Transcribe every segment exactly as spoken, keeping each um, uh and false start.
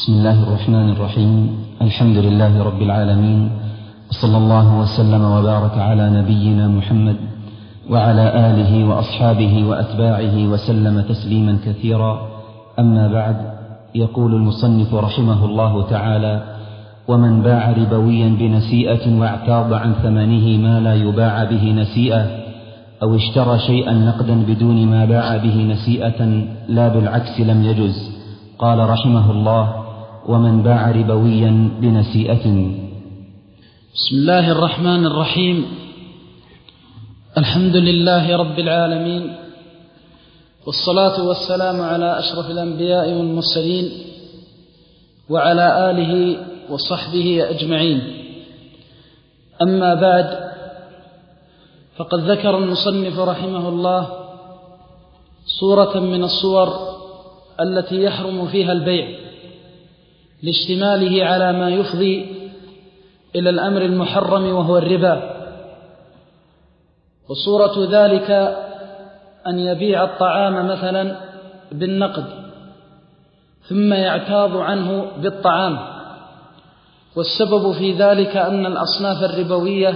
بسم الله الرحمن الرحيم. الحمد لله رب العالمين، وصلى الله وسلم وبارك على نبينا محمد وعلى آله وأصحابه وأتباعه وسلم تسليما كثيرا. أما بعد، يقول المصنف رحمه الله تعالى: ومن باع ربويا بنسيئة واعتاض عن ثمنه ما لا يباع به نسيئة، أو اشترى شيئا نقدا بدون ما باع به نسيئة لا بالعكس لم يجز. قال رحمه الله: ومن باع ربويا بنسيئة. بسم الله الرحمن الرحيم. الحمد لله رب العالمين، والصلاة والسلام على أشرف الأنبياء والمرسلين وعلى آله وصحبه أجمعين. أما بعد، فقد ذكر المصنف رحمه الله صورة من الصور التي يحرم فيها البيع لاشتماله على ما يفضي إلى الأمر المحرم وهو الربا. وصورة ذلك أن يبيع الطعام مثلا بالنقد ثم يعتاض عنه بالطعام، والسبب في ذلك أن الأصناف الربوية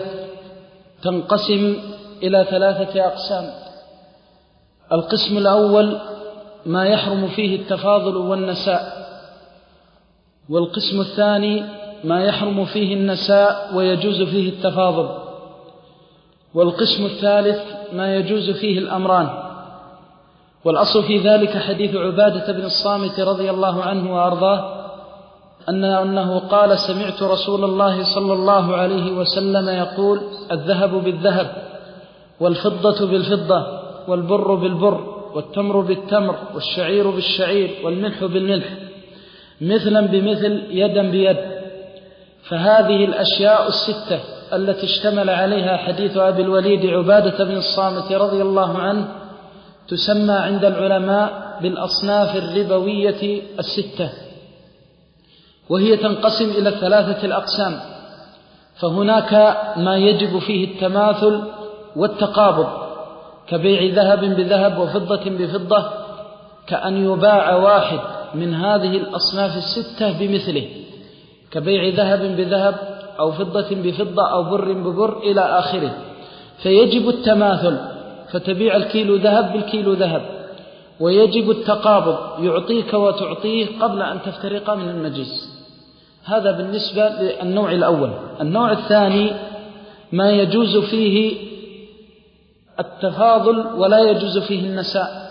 تنقسم إلى ثلاثة أقسام. القسم الأول ما يحرم فيه التفاضل والنساء، والقسم الثاني ما يحرم فيه النساء ويجوز فيه التفاضل، والقسم الثالث ما يجوز فيه الأمران. والأصل في ذلك حديث عبادة بن الصامت رضي الله عنه وأرضاه أنه قال: سمعت رسول الله صلى الله عليه وسلم يقول: الذهب بالذهب، والفضة بالفضة، والبر بالبر، والتمر بالتمر، والشعير بالشعير، والملح بالملح، مثلا بمثل، يدا بيد. فهذه الأشياء الستة التي اشتمل عليها حديث أبي الوليد عبادة بن الصامت رضي الله عنه تسمى عند العلماء بالأصناف الربوية الستة، وهي تنقسم إلى ثلاثة الأقسام. فهناك ما يجب فيه التماثل والتقابض، كبيع ذهب بذهب وفضة بفضة، كأن يباع واحد من هذه الأصناف الستة بمثله، كبيع ذهب بذهب أو فضة بفضة أو بر ببر إلى آخره. فيجب التماثل، فتبيع الكيلو ذهب بالكيلو ذهب. ويجب التقابض، يعطيك وتعطيه قبل أن تفترقا من المجلس. هذا بالنسبة للنوع الأول. النوع الثاني ما يجوز فيه التفاضل ولا يجوز فيه النساء،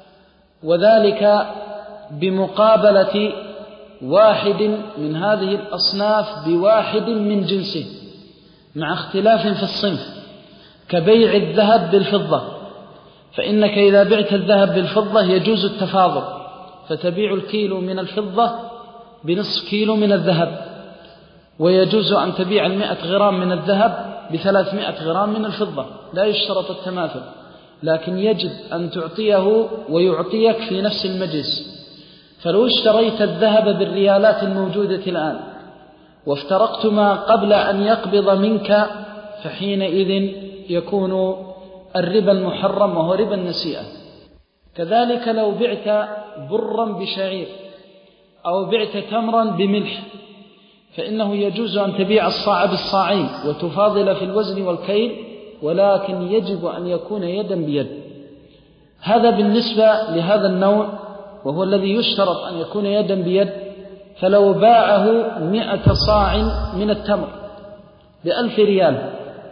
وذلك بمقابلة واحد من هذه الأصناف بواحد من جنسه مع اختلاف في الصنف، كبيع الذهب بالفضة. فإنك إذا بعت الذهب بالفضة يجوز التفاضل، فتبيع الكيلو من الفضة بنصف كيلو من الذهب، ويجوز أن تبيع المئة غرام من الذهب بثلاثمائة غرام من الفضة، لا يشترط التماثل، لكن يجب أن تعطيه ويعطيك في نفس المجلس. فلو اشتريت الذهب بالريالات الموجودة الآن وافترقتما قبل أن يقبض منك، فحينئذ يكون الربا المحرم وهو ربا النسيئة. كذلك لو بعت برا بشعير أو بعت تمرا بملح، فإنه يجوز أن تبيع الصاع بالصاعين وتفاضل في الوزن والكيل، ولكن يجب أن يكون يدا بيد. هذا بالنسبة لهذا النوع، وهو الذي يشترط أن يكون يدا بيد. فلو باعه مئة صاع من التمر بألف ريال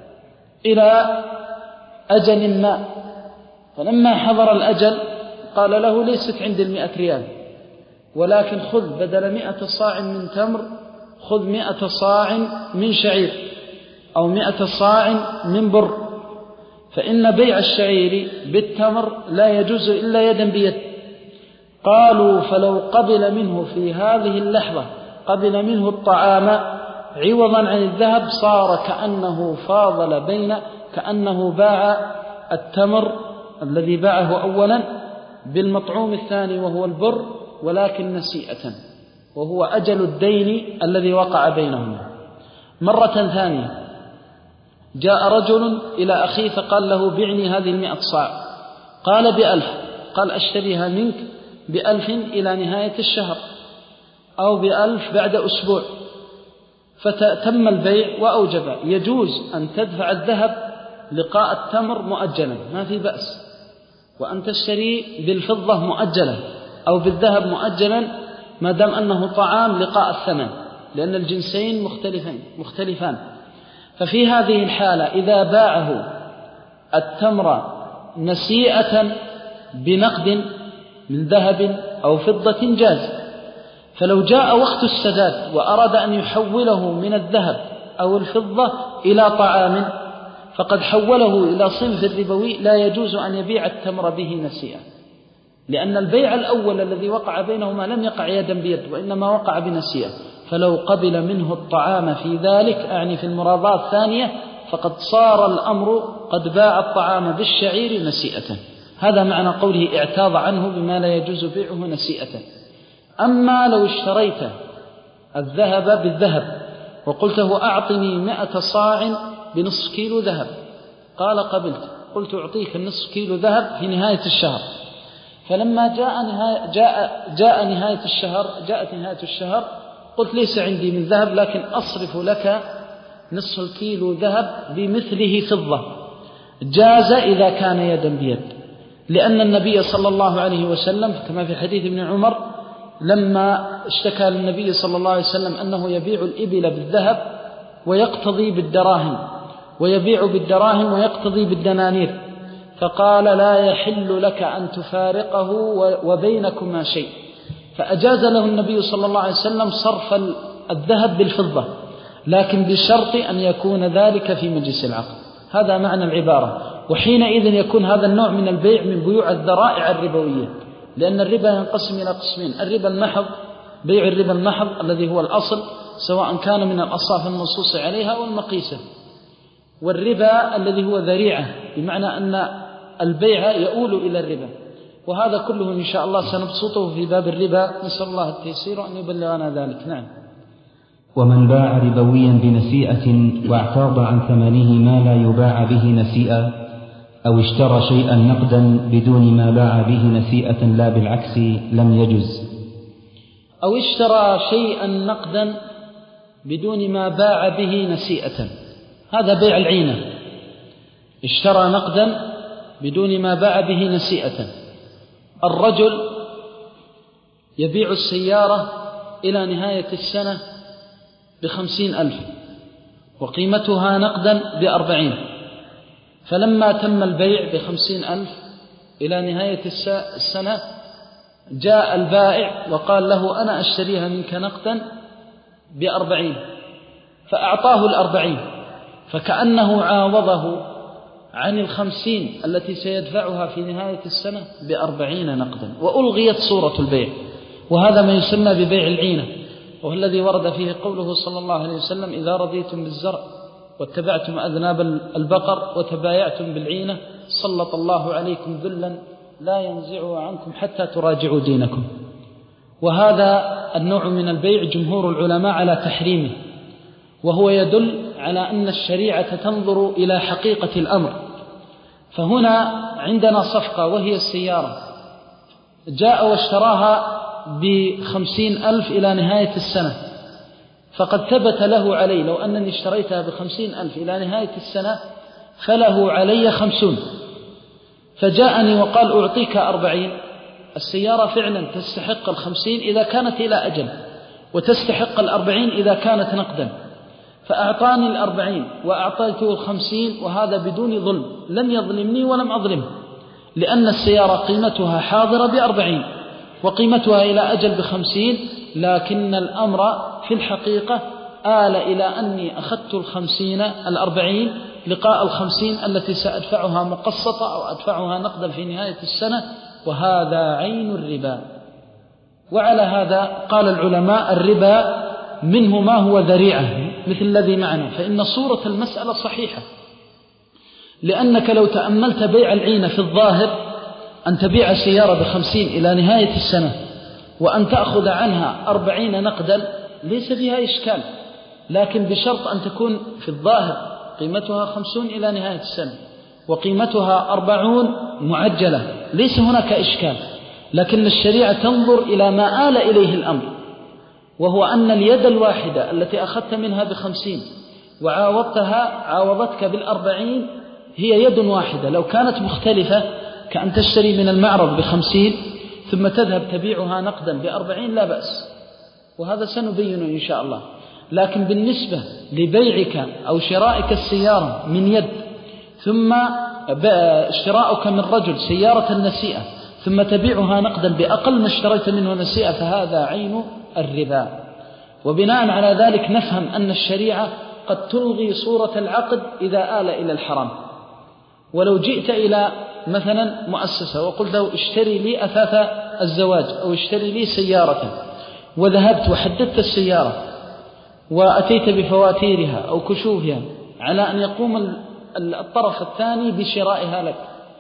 إلى أجل ما، فلما حضر الأجل قال له: ليست عند المئة ريال، ولكن خذ بدل مئة صاع من تمر خذ مئة صاع من شعير أو مئة صاع من بر. فإن بيع الشعير بالتمر لا يجوز إلا يدا بيد. قالوا: فلو قبل منه في هذه اللحظة قبل منه الطعام عوضا عن الذهب صار كأنه فاضل بين كأنه باع التمر الذي باعه أولا بالمطعوم الثاني وهو البر، ولكن نسيئة، وهو أجل الدين الذي وقع بينهما. مرة ثانية جاء رجل إلى أخيه فقال له: بعني هذه المئة صاع. قال: بألف. قال: أشتريها منك بألف إلى نهاية الشهر. أو بألف بعد أسبوع، فتم البيع وأوجب، يجوز أن تدفع الذهب لقاء التمر مؤجلا، ما في بأس، وأن تشتري بالفضة مؤجلا أو بالذهب مؤجلا ما دام أنه طعام لقاء الثمن، لأن الجنسين مختلفين مختلفان. ففي هذه الحالة إذا باعه التمر نسيئة بنقد من ذهب أو فضة جاز. فلو جاء وقت السداد وأراد أن يحوله من الذهب أو الفضة إلى طعام فقد حوله إلى صنف الربوي، لا يجوز أن يبيع التمر به نسيئة، لأن البيع الأول الذي وقع بينهما لم يقع يدا بيد وإنما وقع بنسيئة. فلو قبل منه الطعام في ذلك، أعني في المراضاة الثانية، فقد صار الأمر قد باع الطعام بالشعير نسيئة. هذا معنى قوله اعتاض عنه بما لا يجوز بيعه نسيئة. أما لو اشتريت الذهب بالذهب وقلته أعطني مئة صاع بنصف كيلو ذهب، قال قبلت، قلت أعطيك النصف كيلو ذهب في نهاية الشهر، فلما جاء نهاية, جاء جاء نهاية الشهر جاءت نهاية الشهر قلت ليس عندي من ذهب، لكن أصرف لك نصف الكيلو ذهب بمثله فضة، جاز إذا كان يدا بيد، لأن النبي صلى الله عليه وسلم كما في حديث ابن عمر لما اشتكى للنبي صلى الله عليه وسلم أنه يبيع الإبل بالذهب ويقتضي بالدراهم، ويبيع بالدراهم ويقتضي بالدنانير، فقال لا يحل لك أن تفارقه وبينكما شيء، فأجاز له النبي صلى الله عليه وسلم صرف الذهب بالفضة، لكن بشرط أن يكون ذلك في مجلس العقد. هذا معنى العبارة. وحينئذ يكون هذا النوع من البيع من بيوع الذرائع الربوية، لأن الربا ينقسم إلى قسمين: الربا المحض، بيع الربا المحض الذي هو الأصل سواء كان من الأصناف المنصوص عليها أو المقيسة، والربا الذي هو ذريعة، بمعنى أن البيع يؤول إلى الربا. وهذا كله إن شاء الله سنبسطه في باب الربا، نسأل الله التيسير وأن يبلغنا ذلك. نعم. ومن باع ربويا بنسيئة واعتاض عن ثمنه ما لا يباع به نسيئة، أو اشترى شيئا نقدا بدون ما باع به نسيئة لا بالعكس، لم يجز. أو اشترى شيئا نقدا بدون ما باع به نسيئة، هذا بيع العينة. اشترى نقدا بدون ما باع به نسيئة. الرجل يبيع السيارة إلى نهاية السنة بخمسين ألف وقيمتها نقدا بأربعين، فلما تم البيع بخمسين ألف إلى نهاية السنة جاء البائع وقال له أنا أشتريها منك نقدا بأربعين، فأعطاه الأربعين، فكأنه عاوضه عن الخمسين التي سيدفعها في نهاية السنة بأربعين نقدا، وألغيت صورة البيع. وهذا ما يسمى ببيع العينة، وهو الذي ورد فيه قوله صلى الله عليه وسلم: إذا رضيتم بالزرع واتبعتم أذناب البقر وتبايعتم بالعينة سلط الله عليكم ذلا لا ينزعه عنكم حتى تراجعوا دينكم. وهذا النوع من البيع جمهور العلماء على تحريمه، وهو يدل على أن الشريعة تنظر إلى حقيقة الأمر. فهنا عندنا صفقة وهي السيارة، جاء واشتراها بخمسين ألف إلى نهاية السنة، فقد ثبت له علي لو أنني اشتريتها بخمسين ألف إلى نهاية السنة فله علي خمسون، فجاءني وقال أعطيك أربعين. السيارة فعلا تستحق الخمسين إذا كانت إلى أجل، وتستحق الأربعين إذا كانت نقدا، فأعطاني الأربعين وأعطيته الخمسين، وهذا بدون ظلم، لم يظلمني ولم أظلمه، لأن السيارة قيمتها حاضرة بأربعين وقيمتها إلى أجل بخمسين، لكن الأمر في الحقيقة آل إلى أني أخذت الخمسين الأربعين لقاء الخمسين التي سأدفعها مقسطة أو أدفعها نقدا في نهاية السنة، وهذا عين الربا. وعلى هذا قال العلماء الربا منه ما هو ذريعة مثل الذي معنا، فإن صورة المسألة صحيحة، لأنك لو تأملت بيع العينة في الظاهر أن تبيع سيارة بخمسين إلى نهاية السنة وأن تأخذ عنها أربعين نقدا ليس فيها إشكال، لكن بشرط أن تكون في الظاهر قيمتها خمسون إلى نهاية السنة وقيمتها أربعون معجلة، ليس هناك إشكال. لكن الشريعة تنظر إلى ما آل إليه الأمر، وهو أن اليد الواحدة التي أخذت منها بخمسين وعاوضتها عاوضتك بالأربعين هي يد واحدة. لو كانت مختلفة كأن تشتري من المعرض بخمسين ثم تذهب تبيعها نقدا بأربعين لا بأس، وهذا سنبينه إن شاء الله. لكن بالنسبة لبيعك أو شرائك السيارة من يد ثم اشتراؤك من رجل سيارة النسيئة ثم تبيعها نقدا بأقل ما اشتريت منه نسيئة فهذا عين الربا. وبناء على ذلك نفهم أن الشريعة قد تلغي صورة العقد إذا آل إلى الحرام. ولو جئت إلى مثلا مؤسسة وقلت له اشتري لي أثاث الزواج أو اشتري لي سيارة، وذهبت وحددت السيارة وأتيت بفواتيرها أو كشوفها على أن يقوم الطرف الثاني بشرائها لك،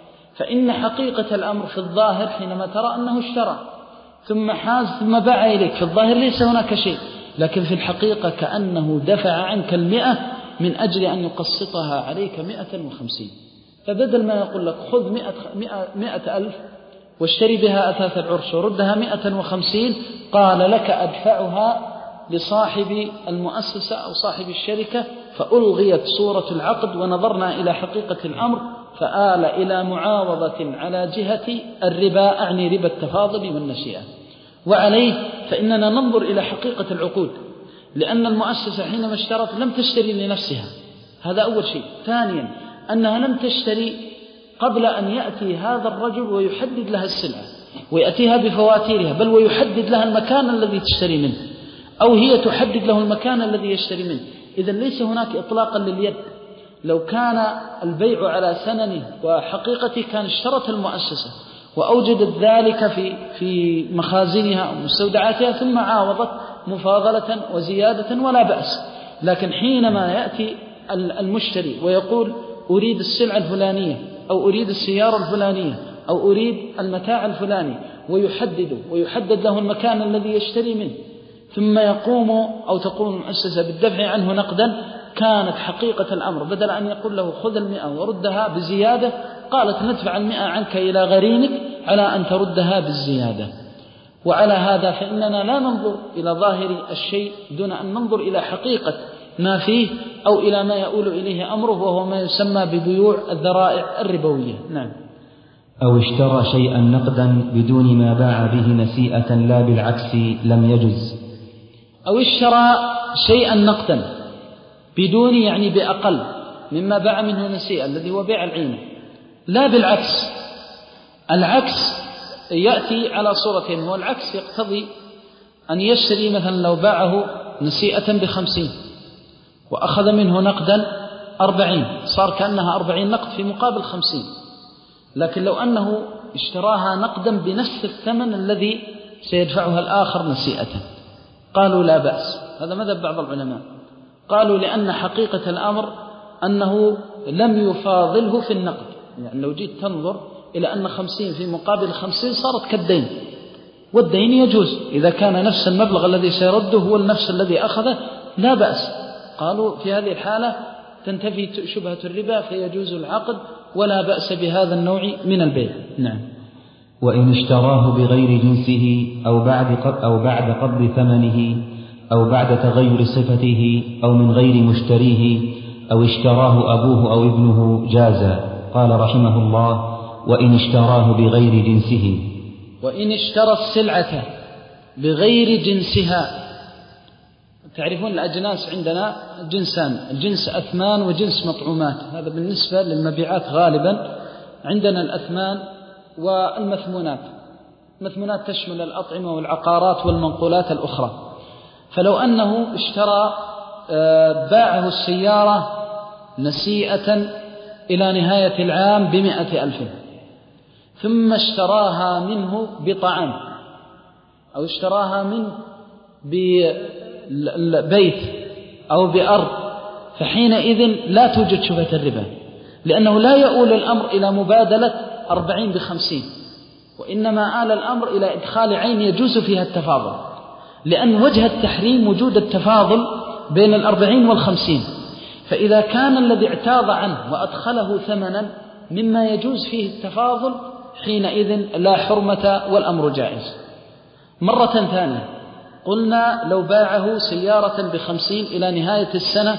فإن حقيقة الأمر في الظاهر حينما ترى أنه اشترى ثم حاز ثم باع إليك، في الظاهر ليس هناك شيء، لكن في الحقيقة كأنه دفع عنك المئة من أجل أن يقسطها عليك مئة وخمسين. فبدل ما يقول لك خذ مئة, مئة, مئة ألف واشتري بها أثاث العرش وردها مئة وخمسين، قال لك أدفعها لصاحب المؤسسة أو صاحب الشركة، فألغيت صورة العقد ونظرنا إلى حقيقة الأمر فآل إلى معاوضة على جهة الربا، أعني ربا التفاضل والنسيئة. وعليه فإننا ننظر إلى حقيقة العقود، لأن المؤسسة حينما اشترت لم تشتري لنفسها، هذا أول شيء. ثانيا أنها لم تشتري قبل أن يأتي هذا الرجل ويحدد لها السلعة ويأتيها بفواتيرها، بل ويحدد لها المكان الذي تشتري منه، أو هي تحدد له المكان الذي يشتري منه. إذن ليس هناك إطلاقا لليد. لو كان البيع على سننه وحقيقته كان اشترت المؤسسة وأوجدت ذلك في في مخازنها أو مستودعاتها ثم عاوضت مفاضلة وزيادة ولا بأس. لكن حينما يأتي المشتري ويقول أريد السلعة الفلانية أو أريد السيارة الفلانية أو أريد المتاع الفلاني ويحدد ويحدد له المكان الذي يشتري منه، ثم يقوم أو تقوم المؤسسة بالدفع عنه نقدا، كانت حقيقة الأمر بدل أن يقول له خذ المئة وردها بزيادة، قالت ندفع المئة عنك إلى غريمك على أن تردها بالزيادة. وعلى هذا فإننا لا ننظر إلى ظاهر الشيء دون أن ننظر إلى حقيقة ما فيه أو إلى ما يؤول إليه أمره، وهو ما يسمى ببيوع الذرائع الربوية. نعم. أو اشترى شيئا نقدا بدون ما باع به نسيئة لا بالعكس لم يجز. أو اشترى شيئا نقدا بدون يعني بأقل مما باع منه نسيئة الذي هو بيع العينة، لا بالعكس. العكس يأتي على صورتين، والعكس يقتضي أن يشتري مثلا لو باعه نسيئة بخمسين وأخذ منه نقدا أربعين، صار كأنها أربعين نقد في مقابل خمسين. لكن لو أنه اشتراها نقدا بنفس الثمن الذي سيدفعها الآخر نسيئة، قالوا لا بأس. هذا مذهب بعض العلماء، قالوا لأن حقيقة الأمر أنه لم يفاضله في النقد. يعني لو جيت تنظر إلى أن خمسين في مقابل خمسين صارت كالدين، والدين يجوز إذا كان نفس المبلغ الذي سيرده هو النفس الذي أخذه لا بأس. قالوا في هذه الحالة تنتفي شبهة الربا فيجوز العقد ولا بأس بهذا النوع من البيع. نعم. وإن اشتراه بغير جنسه أو بعد أو بعد قبض ثمنه أو بعد تغير صفته أو من غير مشتريه أو اشتراه أبوه أو ابنه جاز. قال رحمه الله: وإن اشتراه بغير جنسه. وإن اشترى السلعة بغير جنسها. تعرفون الأجناس عندنا جنسان، الجنس أثمان وجنس مطعومات. هذا بالنسبة للمبيعات غالبا عندنا الأثمان والمثمونات. المثمونات تشمل الأطعمة والعقارات والمنقولات الأخرى. فلو أنه اشترى باعه السيارة نسيئة إلى نهاية العام بمئة ألف، ثم اشتراها منه بطعام أو اشتراها منه ببيت أو بأرض، فحينئذ لا توجد شبهة الربا، لأنه لا يؤول الأمر إلى مبادلة أربعين بخمسين، وإنما آل الأمر إلى إدخال عين يجوز فيها التفاضل، لأن وجه التحريم وجود التفاضل بين الأربعين والخمسين. فإذا كان الذي اعتاض عنه وأدخله ثمنا مما يجوز فيه التفاضل، حينئذ لا حرمة والأمر جائز. مرة ثانية، قلنا لو باعه سيارة بخمسين إلى نهاية السنة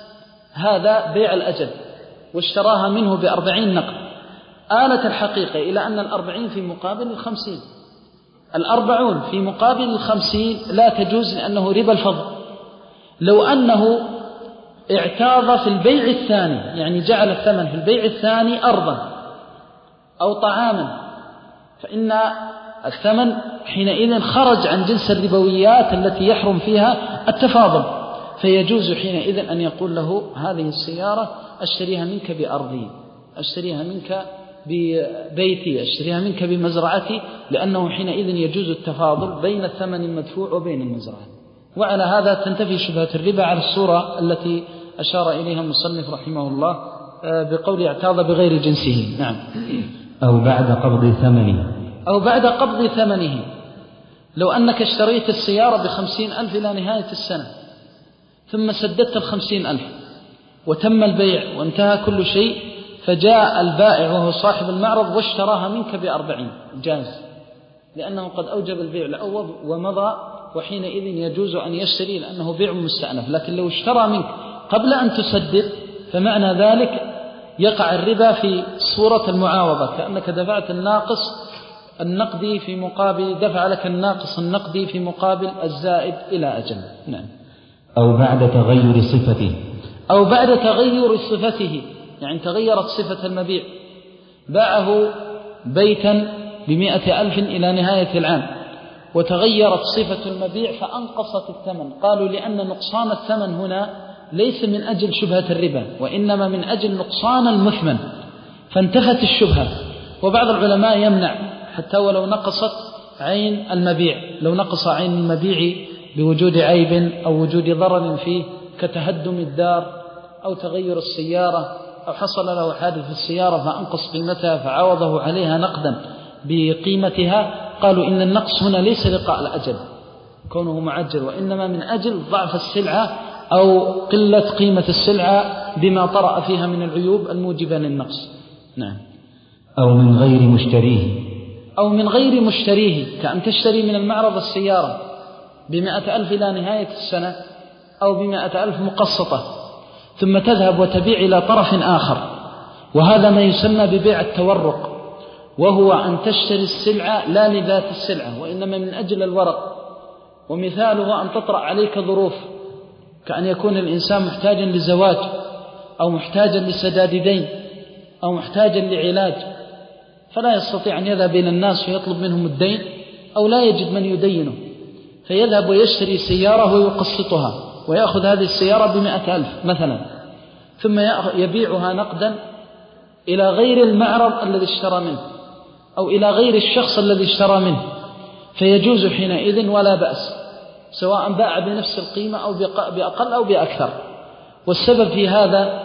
هذا بيع الأجل واشتراها منه بأربعين نقد، آلت الحقيقة إلى أن الأربعين في مقابل الخمسين، الأربعون في مقابل الخمسين لا تجوز لأنه ربا الفضل. لو أنه اعتاض في البيع الثاني، يعني جعل الثمن في البيع الثاني أرضا أو طعاما، فإن الثمن حينئذ خرج عن جنس الربويات التي يحرم فيها التفاضل، فيجوز حينئذ أن يقول له هذه السيارة أشتريها منك بأرضي، أشتريها منك ببيتي، أشتريها منك بمزرعتي، لأنه حينئذ يجوز التفاضل بين الثمن المدفوع وبين المزرعة. وعلى هذا تنتفي شبهة الربا على الصورة التي أشار إليها المصنف رحمه الله بقول اعتاض بغير جنسه. نعم. أو بعد قبض ثمنه أو بعد قبض ثمنه. لو أنك اشتريت السيارة بخمسين ألف إلى نهاية السنة ثم سددت الخمسين ألف وتم البيع وانتهى كل شيء، فجاء البائع وهو صاحب المعرض واشتراها منك بأربعين، جاز، لأنه قد أوجب البيع الأول ومضى، وحينئذ يجوز أن يشتري لأنه بيع مستأنف. لكن لو اشترى منك قبل أن تسدد فمعنى ذلك يقع الربا في صورة المعاوضة، كأنك دفعت الناقص النقدي في مقابل دفع لك الناقص النقدي في مقابل الزائد إلى أجل. نعم. أو بعد تغير صفته أو بعد تغير صفته، يعني تغيرت صفة المبيع، باعه بيتا بمئة ألف إلى نهاية العام وتغيرت صفة المبيع فأنقصت الثمن. قالوا لأن نقصان الثمن هنا ليس من أجل شبهة الربا، وإنما من أجل نقصان المثمن، فانتفت الشبهة. وبعض العلماء يمنع حتى ولو نقصت عين المبيع، لو نقص عين المبيع بوجود عيب أو وجود ضرر فيه كتهدم الدار أو تغير السيارة أو حصل له حادث في السيارة فأنقص قيمتها فعوضه عليها نقدا بقيمتها، قالوا إن النقص هنا ليس لقاء الأجل كونه معجل، وإنما من أجل ضعف السلعة أو قلة قيمة السلعة بما طرأ فيها من العيوب الموجبة للنقص. نعم. أو من غير مشتريه أو من غير مشتريه، كأن تشتري من المعرض السيارة بمئة ألف إلى نهاية السنة أو بمئة ألف مقسطة، ثم تذهب وتبيع إلى طرف آخر، وهذا ما يسمى ببيع التورق، وهو أن تشتري السلعة لا لذات السلعة وإنما من أجل الورق. ومثاله أن تطرأ عليك ظروف، كأن يكون الإنسان محتاجا لزواج أو محتاجا لسداد دين أو محتاجا لعلاج، فلا يستطيع أن يذهب إلى الناس ويطلب منهم الدين أو لا يجد من يدينه، فيذهب ويشتري سيارة ويقسطها ويأخذ هذه السيارة بمئة ألف مثلا، ثم يبيعها نقدا إلى غير المعرض الذي اشترى منه أو إلى غير الشخص الذي اشترى منه، فيجوز حينئذ ولا بأس، سواء باع بنفس القيمة أو بأقل أو بأكثر. والسبب في هذا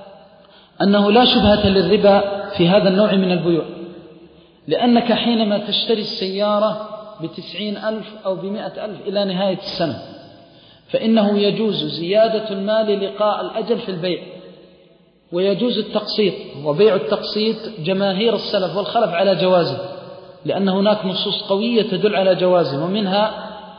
أنه لا شبهة للربا في هذا النوع من البيوع، لأنك حينما تشتري السيارة بتسعين ألف أو بمئة ألف إلى نهاية السنة فإنه يجوز زيادة المال لقاء الأجل في البيع، ويجوز التقسيط، وبيع التقسيط جماهير السلف والخلف على جوازه، لأن هناك نصوص قوية تدل على جوازه، ومنها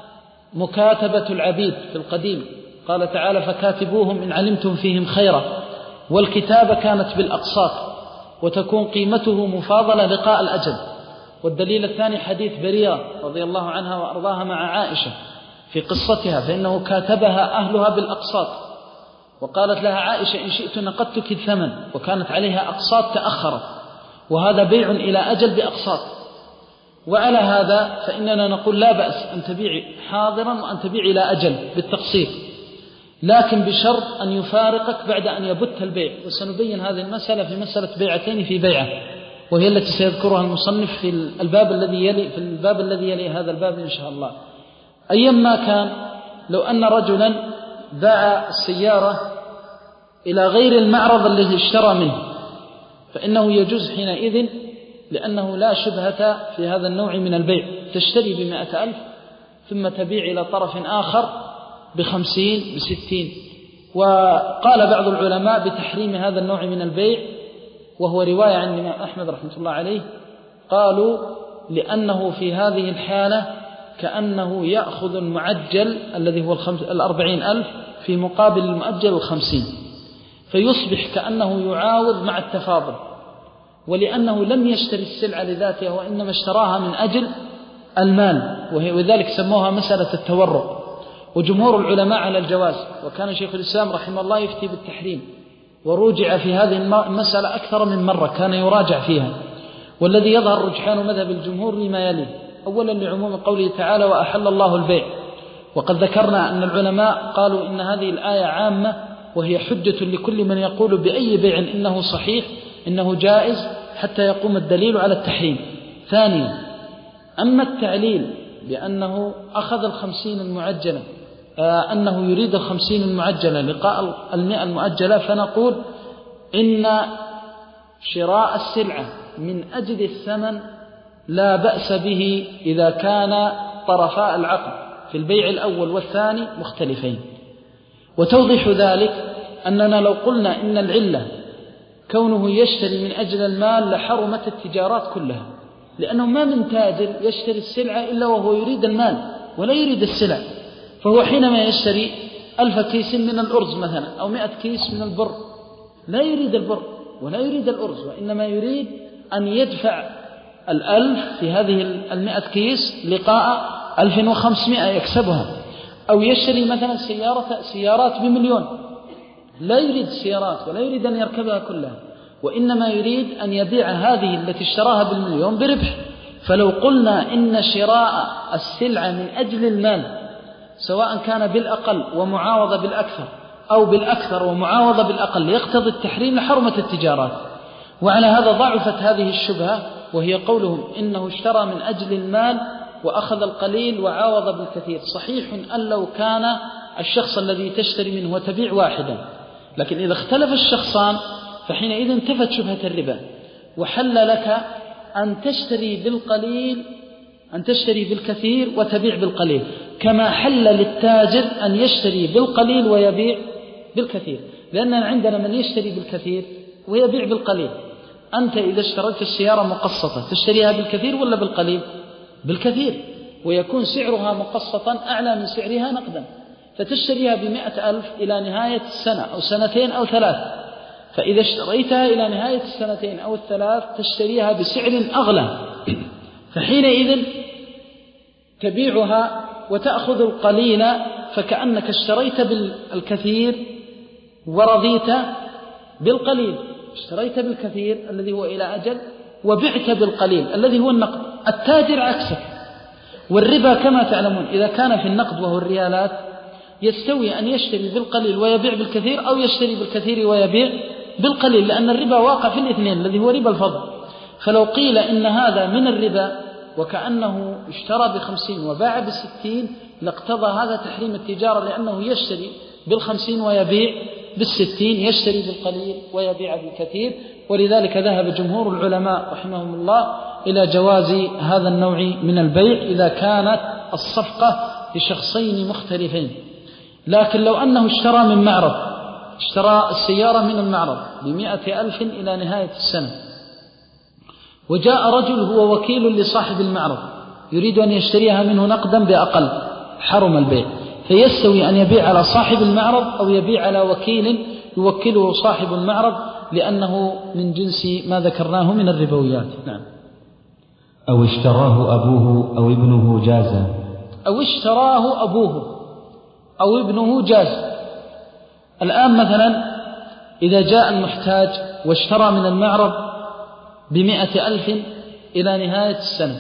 مكاتبة العبيد في القديم، قال تعالى فكاتبوهم إن علمتم فيهم خيرا، والكتابة كانت بالأقساط وتكون قيمته مفاضلة لقاء الأجل. والدليل الثاني حديث بريرة رضي الله عنها وأرضاها مع عائشة في قصتها، فإنه كاتبها أهلها بالأقساط، وقالت لها عائشة إن شئت نقدتك الثمن، وكانت عليها أقساط تأخرت، وهذا بيع إلى أجل بأقساط. وعلى هذا فإننا نقول لا بأس أن تبيع حاضرا وأن تبيع إلى أجل بالتقسيط، لكن بشرط أن يفارقك بعد أن يبت البيع، وسنبين هذه المسألة في مسألة بيعتين في بيعة، وهي التي سيذكرها المصنف في الباب الذي يلي في الباب الذي يلي هذا الباب إن شاء الله. أيما كان، لو أن رجلا باع السيارة إلى غير المعرض الذي اشترى منه فإنه يجوز حينئذ، لأنه لا شبهة في هذا النوع من البيع، تشتري بمئة ألف ثم تبيع إلى طرف آخر بخمسين بستين. وقال بعض العلماء بتحريم هذا النوع من البيع، وهو رواية عن الإمام أحمد رحمة الله عليه، قالوا لأنه في هذه الحالة كأنه يأخذ المعجل الذي هو الأربعين ألف في مقابل المؤجل الخمسين، فيصبح كأنه يعاوض مع التفاضل، ولأنه لم يشتري السلعة لذاتها وإنما اشتراها من أجل المال، وذلك سموها مسألة التورق. وجمهور العلماء على الجواز، وكان شيخ الإسلام رحمه الله يفتي بالتحريم، وروجع في هذه المسألة أكثر من مرة، كان يراجع فيها. والذي يظهر رجحان مذهب الجمهور لما يلي: أولا لعموم قوله تعالى وأحل الله البيع، وقد ذكرنا أن العلماء قالوا إن هذه الآية عامة وهي حجة لكل من يقول بأي بيع إنه صحيح إنه جائز حتى يقوم الدليل على التحريم. ثانيا، أما التعليل بأنه أخذ الخمسين المعجلة آه أنه يريد الخمسين المعجلة لقاء المئة المؤجلة، فنقول إن شراء السلعة من أجل الثمن لا بأس به إذا كان طرفاء العقد في البيع الأول والثاني مختلفين. وتوضيح ذلك أننا لو قلنا إن العلة كونه يشتري من أجل المال لحرمت التجارات كلها، لأنه ما من تاجر يشتري السلعة إلا وهو يريد المال ولا يريد السلع. فهو حينما يشتري ألف كيس من الأرز مثلا أو مئة كيس من البر لا يريد البر ولا يريد الأرز، وإنما يريد أن يدفع الألف في هذه المئة كيس لقاء ألف وخمسمائة يكسبها. أو يشتري مثلا سيارة سيارات بمليون، لا يريد السيارات ولا يريد أن يركبها كلها، وإنما يريد أن يبيع هذه التي اشتراها بالمليون بربح. فلو قلنا إن شراء السلعة من أجل المال سواء كان بالأقل ومعاوضة بالأكثر أو بالأكثر ومعاوضة بالأقل يقتضي التحريم لحرمة التجارات. وعلى هذا ضعفت هذه الشبهة، وهي قولهم إنه اشترى من أجل المال وأخذ القليل وعاوض بالكثير. صحيح أن لو كان الشخص الذي تشتري منه وتبيع واحدا، لكن إذا اختلف الشخصان فحينئذ انتفت شبهة الربا، وحل لك أن تشتري بالقليل أن تشتري بالكثير وتبيع بالقليل، كما حل للتاجر أن يشتري بالقليل ويبيع بالكثير. لأننا عندنا من يشتري بالكثير ويبيع بالقليل. أنت إذا اشتريت السيارة مقسطة تشتريها بالكثير ولا بالقليل؟ بالكثير، ويكون سعرها مقسطا أعلى من سعرها نقدا، فتشتريها بمئة ألف إلى نهاية السنة أو سنتين أو ثلاث. فإذا اشتريتها إلى نهاية السنتين أو الثلاث تشتريها بسعر أغلى، فحينئذ تبيعها وتأخذ القليل، فكأنك اشتريت بالكثير ورضيت بالقليل. اشتريت بالكثير الذي هو إلى أجل وبعت بالقليل الذي هو النقد. التاجر عكسك. والربا كما تعلمون إذا كان في النقد وهو الريالات يستوي أن يشتري بالقليل ويبيع بالكثير، أو يشتري بالكثير ويبيع بالقليل، لأن الربا واقع في الاثنين الذي هو ربا الفضل. فلو قيل إن هذا من الربا وكأنه اشترى بخمسين وباع بستين لاقتضى هذا تحريم التجارة، لأنه يشتري بالخمسين ويبيع بالستين، يشتري بالقليل ويبيع بالكثير. ولذلك ذهب جمهور العلماء رحمهم الله إلى جواز هذا النوع من البيع إذا كانت الصفقة لشخصين مختلفين. لكن لو أنه اشترى من معرض، اشترى السيارة من المعرض بمئة ألف إلى نهاية السنة، وجاء رجل هو وكيل لصاحب المعرض يريد أن يشتريها منه نقدا بأقل، حرم البيع. فيستوي أن يبيع على صاحب المعرض أو يبيع على وكيل يوكله صاحب المعرض، لأنه من جنس ما ذكرناه من الربويات. نعم. أو اشتراه أبوه أو ابنه جاز. أو اشتراه أبوه أو ابنه جاز. الآن مثلا إذا جاء المحتاج واشترى من المعرض بمئة ألف إلى نهاية السنة،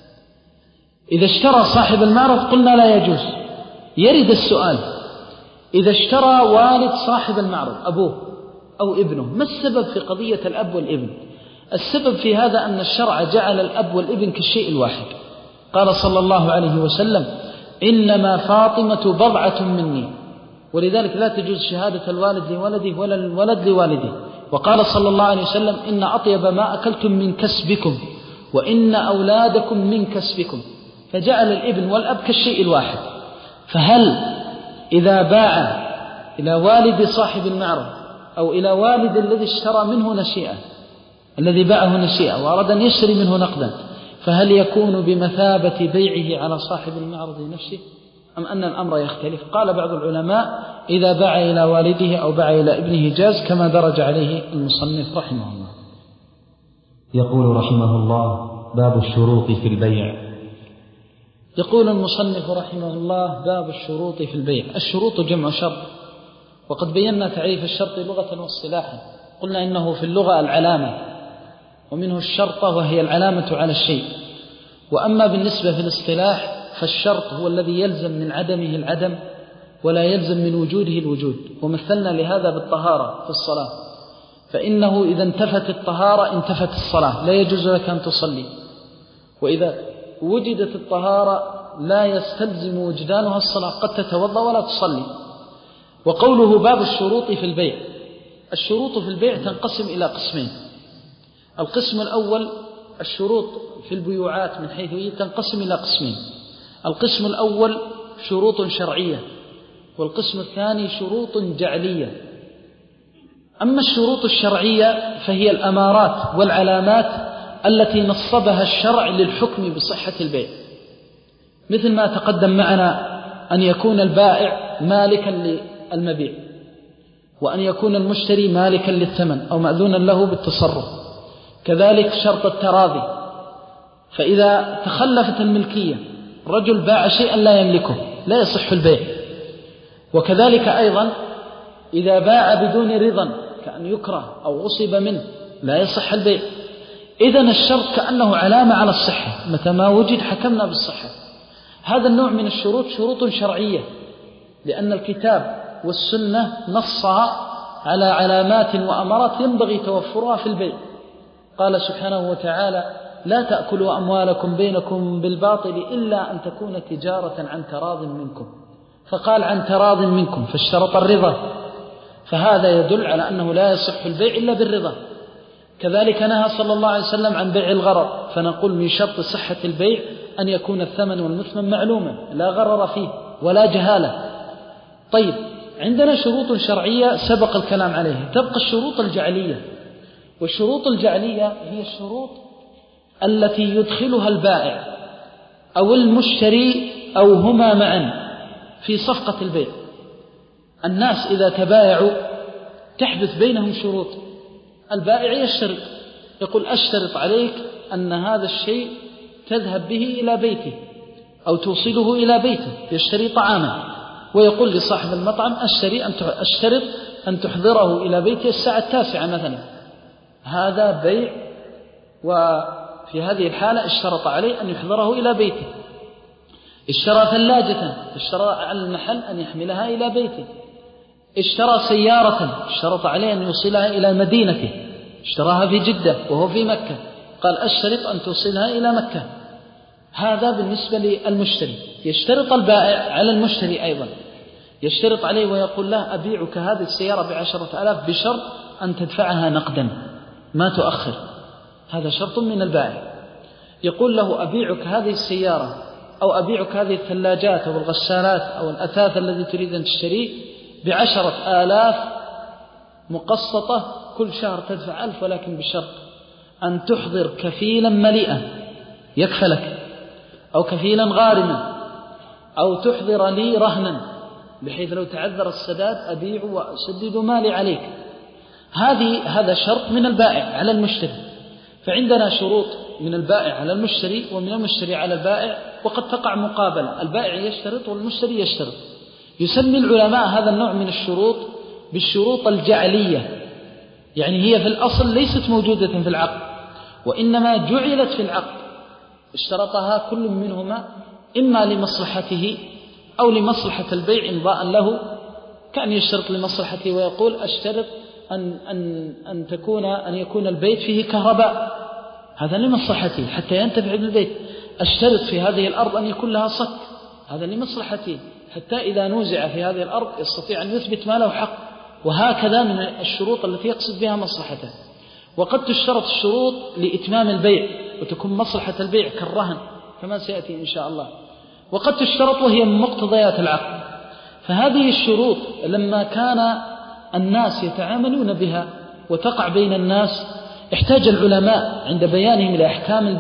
إذا اشترى صاحب المعرض قلنا لا يجوز. يرد السؤال: إذا اشترى والد صاحب المعرض أبوه أو ابنه، ما السبب في قضية الأب والابن؟ السبب في هذا أن الشرع جعل الأب والابن كالشيء الواحد. قال صلى الله عليه وسلم: إنما فاطمة بضعة مني، ولذلك لا تجوز شهادة الوالد لولده ولا الولد لوالده. وقال صلى الله عليه وسلم: إن أطيب ما أكلتم من كسبكم وإن أولادكم من كسبكم. فجعل الابن والأب كالشيء الواحد. فهل إذا باع إلى والد صاحب المعرض أو إلى والد الذي اشترى منه نشيئة، الذي باعه نشيئة وأراد أن يشتري منه نقدا، فهل يكون بمثابة بيعه على صاحب المعرض نفسه أم أن الأمر يختلف؟ قال بعض العلماء إذا باع إلى والده أو باع إلى ابنه جاز، كما درج عليه المصنف رحمه الله. يقول رحمه الله: باب الشروط في البيع. يقول المصنف رحمه الله: باب الشروط في البيع. الشروط جمع شرط، وقد بينا تعريف الشرط لغة واصطلاحا. قلنا إنه في اللغة العلامة، ومنه الشرطة وهي العلامة على الشيء. وأما بالنسبة في الاصطلاح فالشرط هو الذي يلزم من عدمه العدم ولا يلزم من وجوده الوجود. ومثلنا لهذا بالطهارة في الصلاة، فإنه إذا انتفت الطهارة انتفت الصلاة، لا يجوز لك أن تصلي. وإذا وجدت الطهارة لا يستلزم وجدانها الصلاة، قد تتوضأ ولا تصلي. وقوله باب الشروط في البيع، الشروط في البيع تنقسم إلى قسمين. القسم الأول الشروط في البيوعات من حيث هي تنقسم إلى قسمين. القسم الأول شروط شرعية، والقسم الثاني شروط جعلية. أما الشروط الشرعية فهي الأمارات والعلامات التي نصبها الشرع للحكم بصحة البيع، مثل ما تقدم معنا أن يكون البائع مالكا للمبيع، وأن يكون المشتري مالكا للثمن أو مأذونا له بالتصرف. كذلك شرط التراضي، فإذا تخلفت الملكية، رجل باع شيئا لا يملكه لا يصح البيع. وكذلك أيضا إذا باع بدون رضا كأن يكره أو غصب منه لا يصح البيع. إذن الشرط كأنه علامة على الصحة، متى ما وجد حكمنا بالصحة. هذا النوع من الشروط شروط شرعية، لأن الكتاب والسنة نصها على علامات وأمارات ينبغي توفرها في البيع. قال سبحانه وتعالى: لا تأكلوا أموالكم بينكم بالباطل إلا أن تكون تجارة عن تراض منكم. فقال عن تراض منكم، فاشترط الرضا، فهذا يدل على أنه لا يصح البيع إلا بالرضا. كذلك نهى صلى الله عليه وسلم عن بيع الغرر، فنقول من شرط صحة البيع أن يكون الثمن والمثمن معلوما لا غرر فيه ولا جهالة. طيب، عندنا شروط شرعية سبق الكلام عليها، تبقى الشروط الجعلية. والشروط الجعلية هي الشروط التي يدخلها البائع أو المشتري أو هما معا في صفقة البيع. الناس إذا تبايعوا تحدث بينهم شروط. البائع يشترط، يقول: أشترط عليك أن هذا الشيء تذهب به إلى بيته أو توصله إلى بيته، يشتري طعاما، ويقول لصاحب المطعم: أشتري أن أشترط أن تحضره إلى بيته الساعة التاسعة مثلا. هذا بيع، وفي هذه الحالة اشترط عليه أن يحضره إلى بيته. اشترى ثلاجة، اشترى على المحل أن يحملها إلى بيته. اشترى سيارة، اشترط عليه أن يوصلها إلى مدينته، اشتراها في جدة وهو في مكة، قال: أشترط أن توصلها إلى مكة. هذا بالنسبة للمشتري. يشترط البائع على المشتري أيضا، يشترط عليه ويقول له: أبيعك هذه السيارة بعشرة آلاف بشرط أن تدفعها نقدا ما تؤخر. هذا شرط من البائع. يقول له: أبيعك هذه السيارة أو أبيعك هذه الثلاجات أو الغسالات أو الأثاث الذي تريد أن تشتريه بعشرة آلاف مقسطة، كل شهر تدفع ألف، ولكن بشرط أن تحضر كفيلا مليئا يكفلك، أو كفيلا غارما، أو تحضر لي رهنا بحيث لو تعذر السداد أبيع وأسدد مالي عليك. هذه هذا شرط من البائع على المشتري. فعندنا شروط من البائع على المشتري ومن المشتري على البائع، وقد تقع مقابلة، البائع يشترط والمشتري يشترط. يسمي العلماء هذا النوع من الشروط بالشروط الجعلية، يعني هي في الأصل ليست موجودة في العقد، وإنما جعلت في العقد. اشترطها كل منهما إما لمصلحته أو لمصلحة البيع إمضاء له، كان يشترط لمصلحته ويقول: أشترط أن, أن, أن, تكون أن يكون البيت فيه كهرباء، هذا لمصلحته حتى ينتفع بالبيت. أشترط في هذه الأرض أن يكون لها صك، هذا لمصلحته حتى إذا نوزع في هذه الأرض يستطيع أن يثبت ما له حق. وهكذا من الشروط التي يقصد بها مصلحته. وقد تشترط الشروط لإتمام البيع وتكون مصلحة البيع كالرهن كما سيأتي إن شاء الله. وقد تشترط وهي من مقتضيات العقد. فهذه الشروط لما كان الناس يتعاملون بها وتقع بين الناس، احتاج العلماء عند بيانهم لأحكام البيع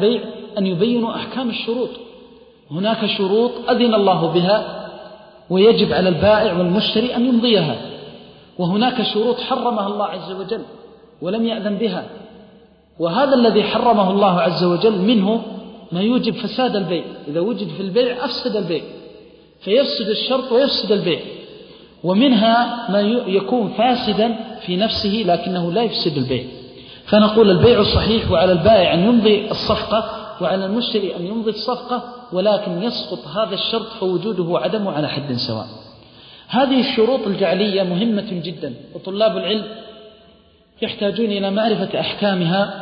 أن يبينوا أحكام الشروط. هناك شروط أذن الله بها ويجب على البائع والمشتري أن يمضيها، وهناك شروط حرمها الله عز وجل ولم يأذن بها، وهذا الذي حرمه الله عز وجل منه ما يوجب فساد البيع. إذا وجد في البيع أفسد البيع، فيفسد الشرط ويفسد البيع. ومنها ما يكون فاسدا في نفسه لكنه لا يفسد البيع. فنقول البيع صحيح، وعلى البائع أن يمضي الصفقة وعلى المشتري أن يمضي الصفقة، ولكن يسقط هذا الشرط فوجوده وعدمه على حد سواء. هذه الشروط الجعلية مهمة جدا، وطلاب العلم يحتاجون إلى معرفة أحكامها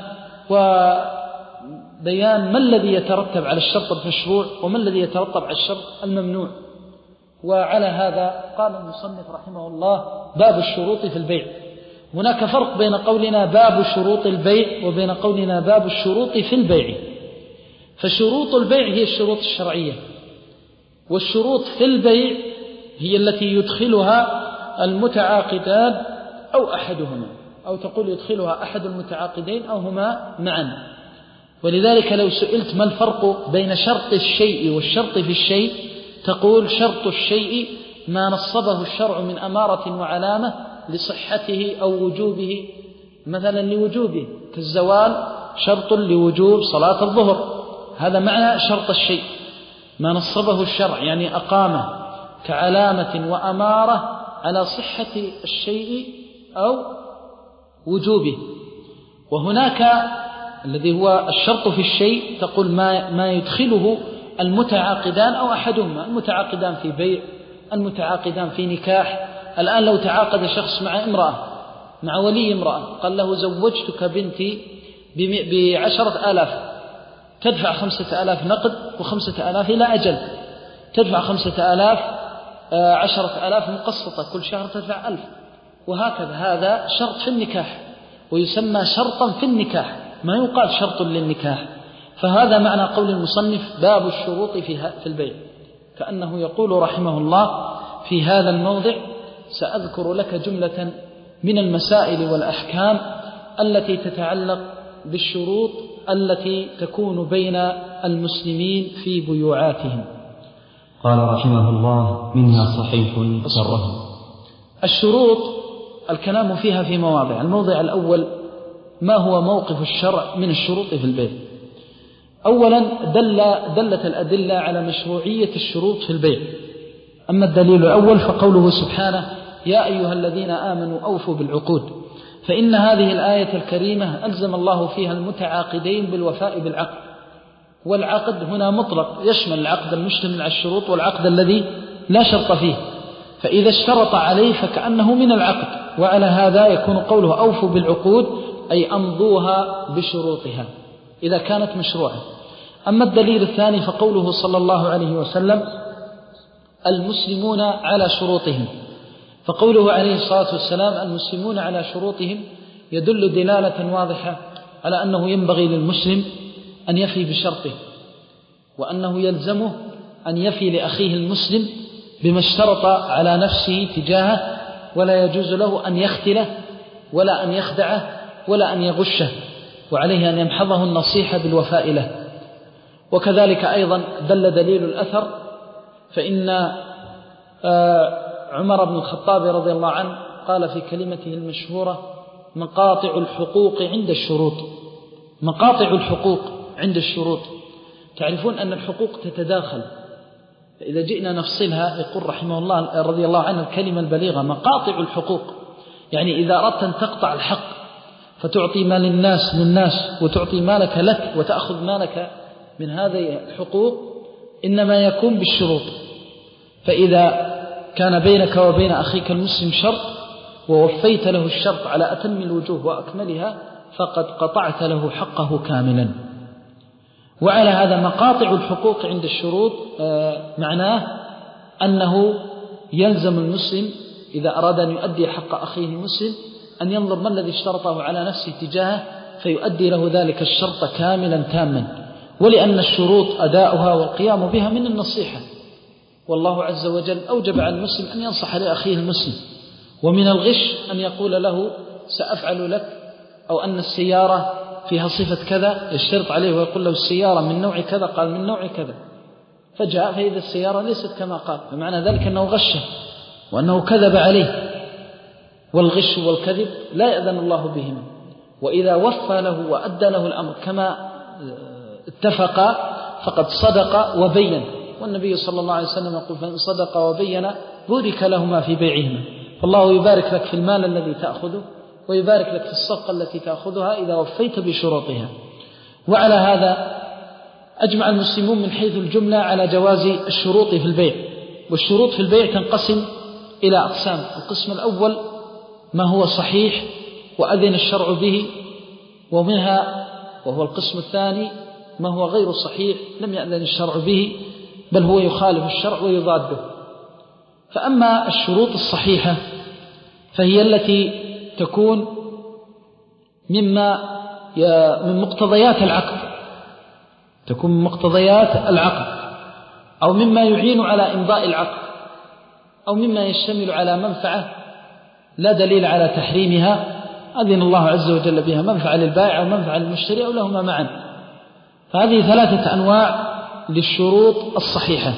وبيان ما الذي يترتب على الشرط المشروع وما الذي يترتب على الشرط الممنوع. وعلى هذا قال المصنف رحمه الله: باب الشروط في البيع. هناك فرق بين قولنا باب شروط البيع وبين قولنا باب الشروط في البيع. فشروط البيع هي الشروط الشرعية، والشروط في البيع هي التي يدخلها المتعاقدان أو أحدهما، أو تقول يدخلها أحد المتعاقدين أو هما معا. ولذلك لو سئلت ما الفرق بين شرط الشيء والشرط في الشيء، تقول شرط الشيء ما نصبه الشرع من أمارة وعلامة لصحته أو وجوبه، مثلا لوجوبه كالزوال شرط لوجوب صلاة الظهر، هذا معنى شرط الشيء ما نصبه الشرع، يعني أقامه كعلامة وأمارة على صحة الشيء أو وجوبه. وهناك الذي هو الشرط في الشيء، تقول ما ما يدخله المتعاقدان أو أحدهما، المتعاقدان في بيع، المتعاقدان في نكاح. الآن لو تعاقد شخص مع امرأة، مع ولي امرأة، قال له زوجتك بنتي بعشرة آلاف، تدفع خمسة آلاف نقد وخمسة آلاف إلى أجل، تدفع خمسة آلاف، عشرة آلاف مقسطة، كل شهر تدفع ألف، وهكذا. هذا شرط في النكاح ويسمى شرطا في النكاح، ما يقال شرط للنكاح. فهذا معنى قول المصنف باب الشروط في البيع، كأنه يقول رحمه الله في هذا الموضع: سأذكر لك جملة من المسائل والأحكام التي تتعلق بالشروط التي تكون بين المسلمين في بيوعاتهم. قال رحمه الله: منها صحيح كالرهن. الشروط الكلام فيها في مواضع. الموضع الأول: ما هو موقف الشرع من الشروط في البيع؟ أولا دل دلت الأدلة على مشروعية الشروط في البيع. أما الدليل الأول فقوله سبحانه: يا أيها الذين آمنوا أوفوا بالعقود. فإن هذه الآية الكريمة ألزم الله فيها المتعاقدين بالوفاء بالعقد، والعقد هنا مطلق يشمل العقد المشتمل على الشروط والعقد الذي لا شرط فيه، فإذا اشترط عليه فكأنه من العقد. وعلى هذا يكون قوله أوفوا بالعقود أي أمضوها بشروطها إذا كانت مشروعة. أما الدليل الثاني فقوله صلى الله عليه وسلم: المسلمون على شروطهم. فقوله عليه الصلاة والسلام المسلمون على شروطهم يدل دلالة واضحة على أنه ينبغي للمسلم أن يفي بشرطه، وأنه يلزمه أن يفي لأخيه المسلم بما اشترط على نفسه تجاهه، ولا يجوز له أن يختله ولا أن يخدعه ولا أن يغشه، وعليه أن يمحضه النصيحة بالوفاء له. وكذلك أيضا دل دليل الأثر، فإن عمر بن الخطاب رضي الله عنه قال في كلمته المشهورة: مقاطع الحقوق عند الشروط. مقاطع الحقوق عند الشروط، تعرفون أن الحقوق تتداخل، فإذا جئنا نفصلها يقول رحمه الله رضي الله عنه الكلمة البليغة: مقاطع الحقوق، يعني إذا أردت أن تقطع الحق فتعطي مال الناس للناس وتعطي مالك لك وتأخذ مالك من هذه الحقوق، إنما يكون بالشروط. فإذا كان بينك وبين أخيك المسلم شرط ووفيت له الشرط على أتم الوجوه وأكملها فقد قطعت له حقه كاملا. وعلى هذا مقاطع الحقوق عند الشروط معناه أنه يلزم المسلم إذا أراد أن يؤدي حق أخيه المسلم أن ينظر ما الذي اشترطه على نفسه تجاهه فيؤدي له ذلك الشرط كاملا تاما، ولأن الشروط أداؤها والقيام بها من النصيحة، والله عز وجل أوجب على المسلم أن ينصح لأخيه المسلم. ومن الغش أن يقول له سأفعل لك، أو أن السيارة فيها صفة كذا يشترط عليه ويقول له السيارة من نوع كذا، قال من نوع كذا، فجاء فإذا السيارة ليست كما قال، فمعنى ذلك أنه غشه وأنه كذب عليه، والغش والكذب لا يأذن الله بهما. وإذا وفى له وأدى له الأمر كما اتفق فقد صدق وبين، والنبي صلى الله عليه وسلم يقول فإن صدق وبين بورك لهما في بيعهما. فالله يبارك لك في المال الذي تأخذه، ويبارك لك في الصفقة التي تأخذها إذا وفيت بشروطها. وعلى هذا أجمع المسلمون من حيث الجملة على جواز الشروط في البيع. والشروط في البيع تنقسم إلى أقسام: القسم الأول ما هو صحيح وأذن الشرع به، ومنها وهو القسم الثاني ما هو غير صحيح لم يأذن الشرع به بل هو يخالف الشرع ويضاده. فأما الشروط الصحيحة فهي التي تكون مما من مقتضيات العقد، تكون من مقتضيات العقد، أو مما يعين على إمضاء العقد، أو مما يشتمل على منفعة لا دليل على تحريمها أذن الله عز وجل بها، منفعة للبائع أو منفعة للمشتري أو لهما معا. فهذه ثلاثة أنواع للشروط الصحيحة.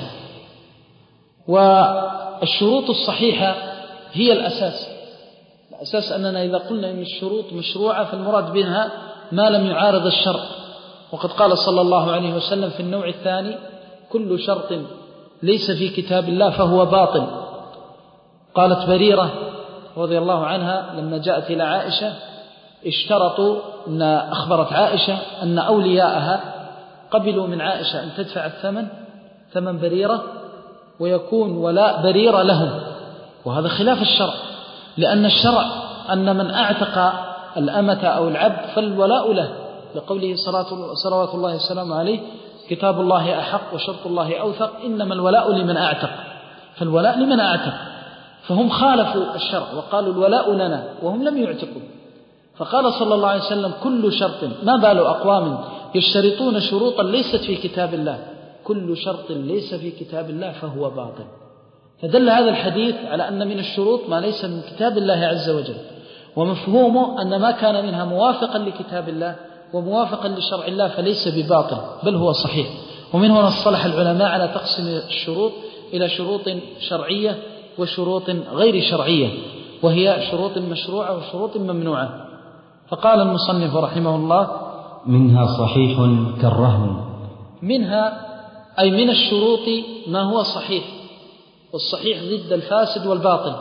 والشروط الصحيحة هي الأساس. الأساس أننا إذا قلنا إن الشروط مشروعة فالمراد بها ما لم يعارض الشرع. وقد قال صلى الله عليه وسلم في النوع الثاني: كل شرط ليس في كتاب الله فهو باطل. قالت بريرة رضي الله عنها لما جاءت إلى عائشة اشترطوا أن أخبرت عائشة أن أولياءها قبلوا من عائشة أن تدفع الثمن ثمن بريرة ويكون ولاء بريرة لهم، وهذا خلاف الشرع، لأن الشرع أن من أعتق الأمة أو العبد فالولاء له، لقوله صلوات الله وسلامه عليه: كتاب الله أحق وشرط الله أوثق، إنما الولاء لمن أعتق. فالولاء لمن أعتق، فهم خالفوا الشرع وقالوا الولاء لنا وهم لم يعتقوا. فقال صلى الله عليه وسلم: كل شرط، ما بال أقوام يشترطون شروطا ليست في كتاب الله، كل شرط ليس في كتاب الله فهو باطل. فدل هذا الحديث على أن من الشروط ما ليس من كتاب الله عز وجل، ومفهومه أن ما كان منها موافقا لكتاب الله وموافقا لشرع الله فليس بباطل بل هو صحيح. ومن هنا اصطلح العلماء على تقسيم الشروط إلى شروط شرعية وشروط غير شرعية، وهي شروط مشروعة وشروط ممنوعة. فقال المصنف رحمه الله: منها صحيح كالرهن. منها أي من الشروط ما هو صحيح، والصحيح ضد الفاسد والباطل،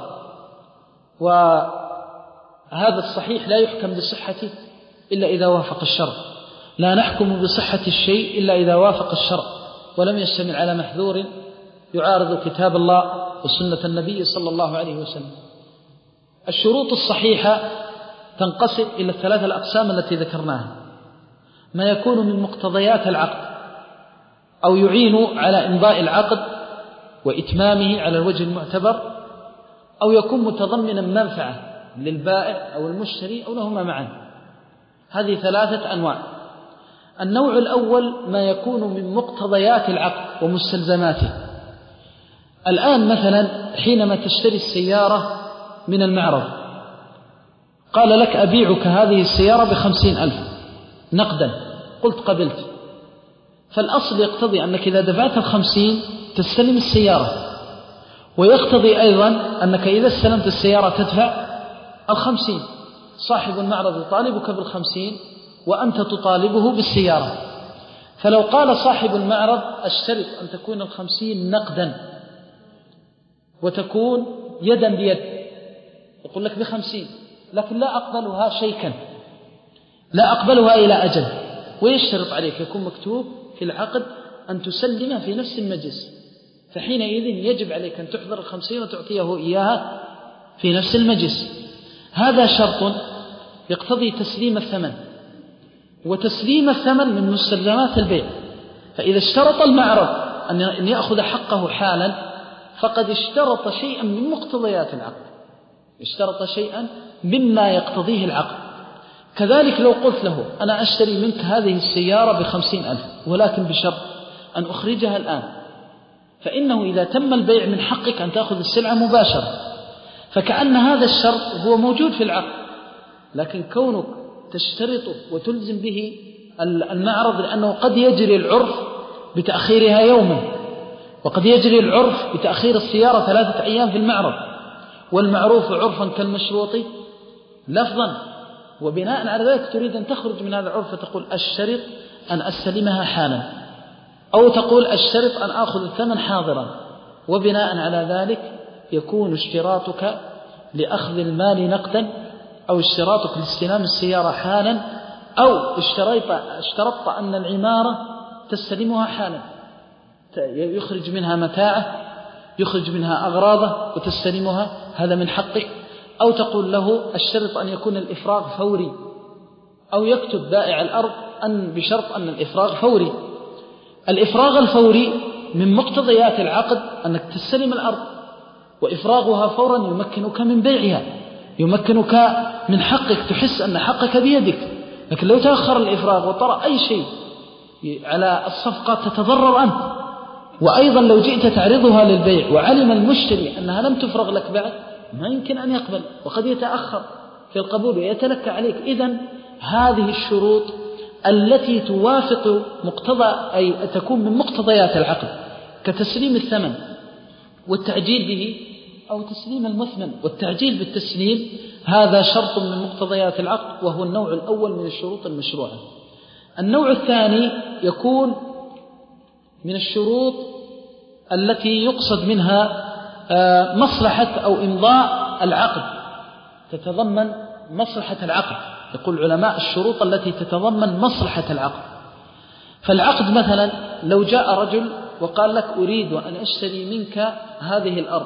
وهذا الصحيح لا يحكم بصحته إلا إذا وافق الشرع، لا نحكم بصحة الشيء إلا إذا وافق الشرع ولم يشتمل على محذور يعارض كتاب الله وسنة النبي صلى الله عليه وسلم. الشروط الصحيحة تنقسم إلى الثلاثة الأقسام التي ذكرناها: ما يكون من مقتضيات العقد أو يعين على إمضاء العقد وإتمامه على الوجه المعتبر، أو يكون متضمنا منفعة للبائع أو المشتري أو لهما معا. هذه ثلاثة أنواع. النوع الأول ما يكون من مقتضيات العقد ومستلزماته. الآن مثلا حينما تشتري السيارة من المعرض قال لك: أبيعك هذه السيارة بخمسين ألف نقدا، قلت قبلت، فالأصل يقتضي أنك إذا دفعت الخمسين تستلم السيارة، ويقتضي أيضا أنك إذا استلمت السيارة تدفع الخمسين. صاحب المعرض يطالبك بالخمسين وأنت تطالبه بالسيارة. فلو قال صاحب المعرض: أشترط أن تكون الخمسين نقدا وتكون يدا بيد، يقول لك بخمسين، لكن لا أقبلها شيكا، لا أقبلها إلى أجل، ويشترط عليك يكون مكتوب في العقد أن تسلم في نفس المجلس، فحينئذ يجب عليك أن تحضر الخمسين وتعطيه إياها في نفس المجلس. هذا شرط يقتضي تسليم الثمن، وتسليم الثمن من مستلزمات البيع. فإذا اشترط المعرض أن يأخذ حقه حالا فقد اشترط شيئا من مقتضيات العقد، اشترط شيئا مما يقتضيه العقد. كذلك لو قلت له: أنا أشتري منك هذه السيارة بخمسين ألف ولكن بشرط أن أخرجها الآن، فإنه إذا تم البيع من حقك أن تأخذ السلعة مباشرة، فكأن هذا الشرط هو موجود في العقد، لكن كونك تشترطه وتلزم به المعرض، لأنه قد يجري العرف بتأخيرها يوما، وقد يجري العرف بتأخير السيارة ثلاثة أيام في المعرض، والمعروف عرفا كالمشروط لفظا. وبناء على ذلك تريد أن تخرج من هذا العرف فتقول الشرط أن أستلمها حالا، أو تقول الشرط أن آخذ الثمن حاضرا. وبناء على ذلك يكون اشتراطك لأخذ المال نقدا، أو اشتراطك لاستلام السيارة حالا، أو اشترطت أن العمارة تستلمها حالا، يخرج منها متاعه، يخرج منها أغراضه وتستلمها، هذا من حقك. أو تقول له الشرط أن يكون الإفراغ فوري، أو يكتب بائع الأرض أن بشرط أن الإفراغ فوري. الإفراغ الفوري من مقتضيات العقد أنك تستلم الأرض، وإفراغها فورا يمكنك من بيعها، يمكنك من حقك، تحس أن حقك بيدك. لكن لو تأخر الإفراغ وطرأ أي شيء على الصفقة تتضرر أنت. وأيضا لو جئت تعرضها للبيع وعلم المشتري أنها لم تفرغ لك بعد، ما يمكن أن يقبل، وقد يتأخر في القبول ويتلكى عليك. إذن هذه الشروط التي توافق مقتضى، أي تكون من مقتضيات العقد، كتسليم الثمن والتعجيل به، أو تسليم المثمن والتعجيل بالتسليم، هذا شرط من مقتضيات العقد، وهو النوع الأول من الشروط المشروعة. النوع الثاني يكون من الشروط التي يقصد منها مصلحة أو إمضاء العقد، تتضمن مصلحة العقد. يقول العلماء الشروط التي تتضمن مصلحة العقد. فالعقد مثلا لو جاء رجل وقال لك أريد أن أشتري منك هذه الأرض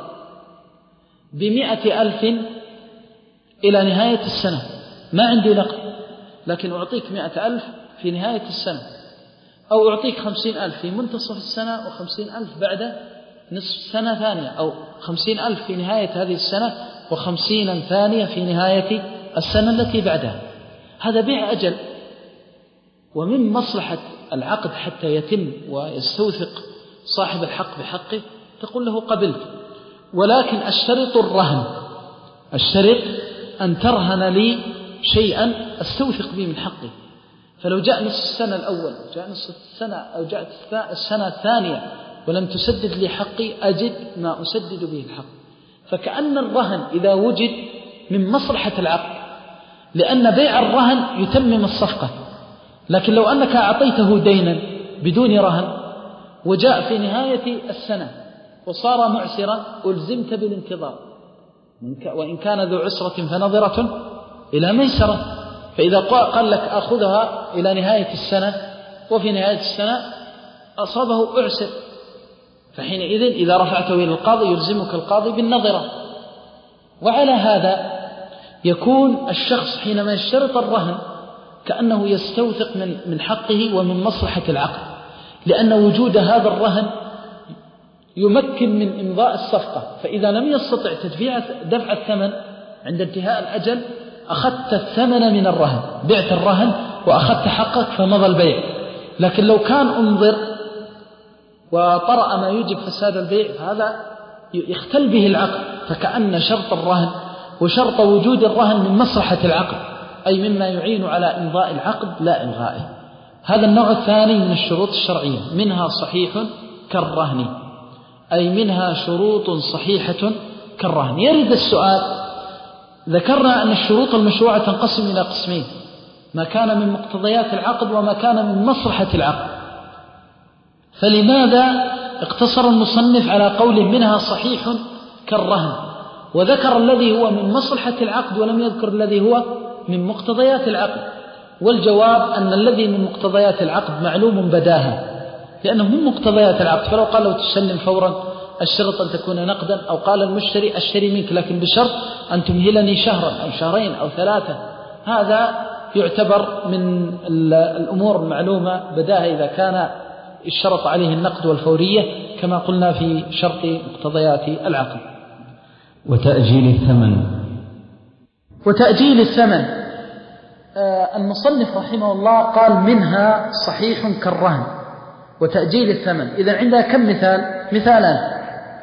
بمئة ألف إلى نهاية السنة، ما عندي نقد، لكن أعطيك مئة ألف في نهاية السنة، أو أعطيك خمسين ألف في منتصف السنة، وخمسين ألف بعد نصف سنة ثانية، أو خمسين ألف في نهاية هذه السنة وخمسين ثانية في نهاية السنة التي بعدها. هذا بيع أجل، ومن مصلحة العقد حتى يتم ويستوثق صاحب الحق بحقه تقول له قبلت، ولكن أشترط الرهن، الشرط أن ترهن لي شيئا أستوثق به من حقي. فلو جاء نصف السنة الأول، جاء نصف السنة، أو جاءت السنة الثانية ولم تسدد لي حقي، أجد ما أسدد به الحق. فكأن الرهن إذا وجد من مصلحة العقد، لأن بيع الرهن يتمم الصفقة. لكن لو أنك أعطيته دينا بدون رهن وجاء في نهاية السنة وصار معسرا، ألزمت بالانتظار، وإن كان ذو عسرة فنظرة إلى ميسرة. فإذا قال لك أخذها إلى نهاية السنة وفي نهاية السنة أصابه أعسر، فحينئذ إذا رفعته إلى القاضي يلزمك القاضي بالنظرة. وعلى هذا يكون الشخص حينما يشترط الرهن كأنه يستوثق من من حقه ومن مصلحة العقد، لأن وجود هذا الرهن يمكن من إمضاء الصفقة. فإذا لم يستطع تدفع دفع الثمن عند انتهاء الأجل، أخذت الثمن من الرهن، بعت الرهن وأخذت حقك فمضى البيع. لكن لو كان انظر وطرأ ما يوجب فساد البيع، فهذا يختل به العقد. فكأن شرط الرهن وشرط وجود الرهن من مصلحة العقد، أي مما يعين على إمضاء العقد لا إلغائه. هذا النوع الثاني من الشروط الشرعية، منها صحيح كالرهن، أي منها شروط صحيحة كالرهن. يرد السؤال، ذكرنا أن الشروط المشروعة تنقسم إلى قسمين: ما كان من مقتضيات العقد وما كان من مصلحة العقد. فلماذا اقتصر المصنف على قول منها صحيح كالرهن، وذكر الذي هو من مصلحة العقد ولم يذكر الذي هو من مقتضيات العقد؟ والجواب أن الذي من مقتضيات العقد معلوم بداهة، لأنه من مقتضيات العقد. فلو قال لو تسلم فورا الشرط أن تكون نقدا، أو قال المشتري أشتري منك لكن بشرط أن تمهلني شهرا أو شهرين أو ثلاثة، هذا يعتبر من الأمور المعلومة بداهة إذا كان الشرط عليه النقد والفورية، كما قلنا في شرط مقتضيات العقد. وتأجيل الثمن وتأجيل الثمن آه المصنف رحمه الله قال منها صحيح كالرهن وتأجيل الثمن. إذا عندها كم مثال؟ مثالان.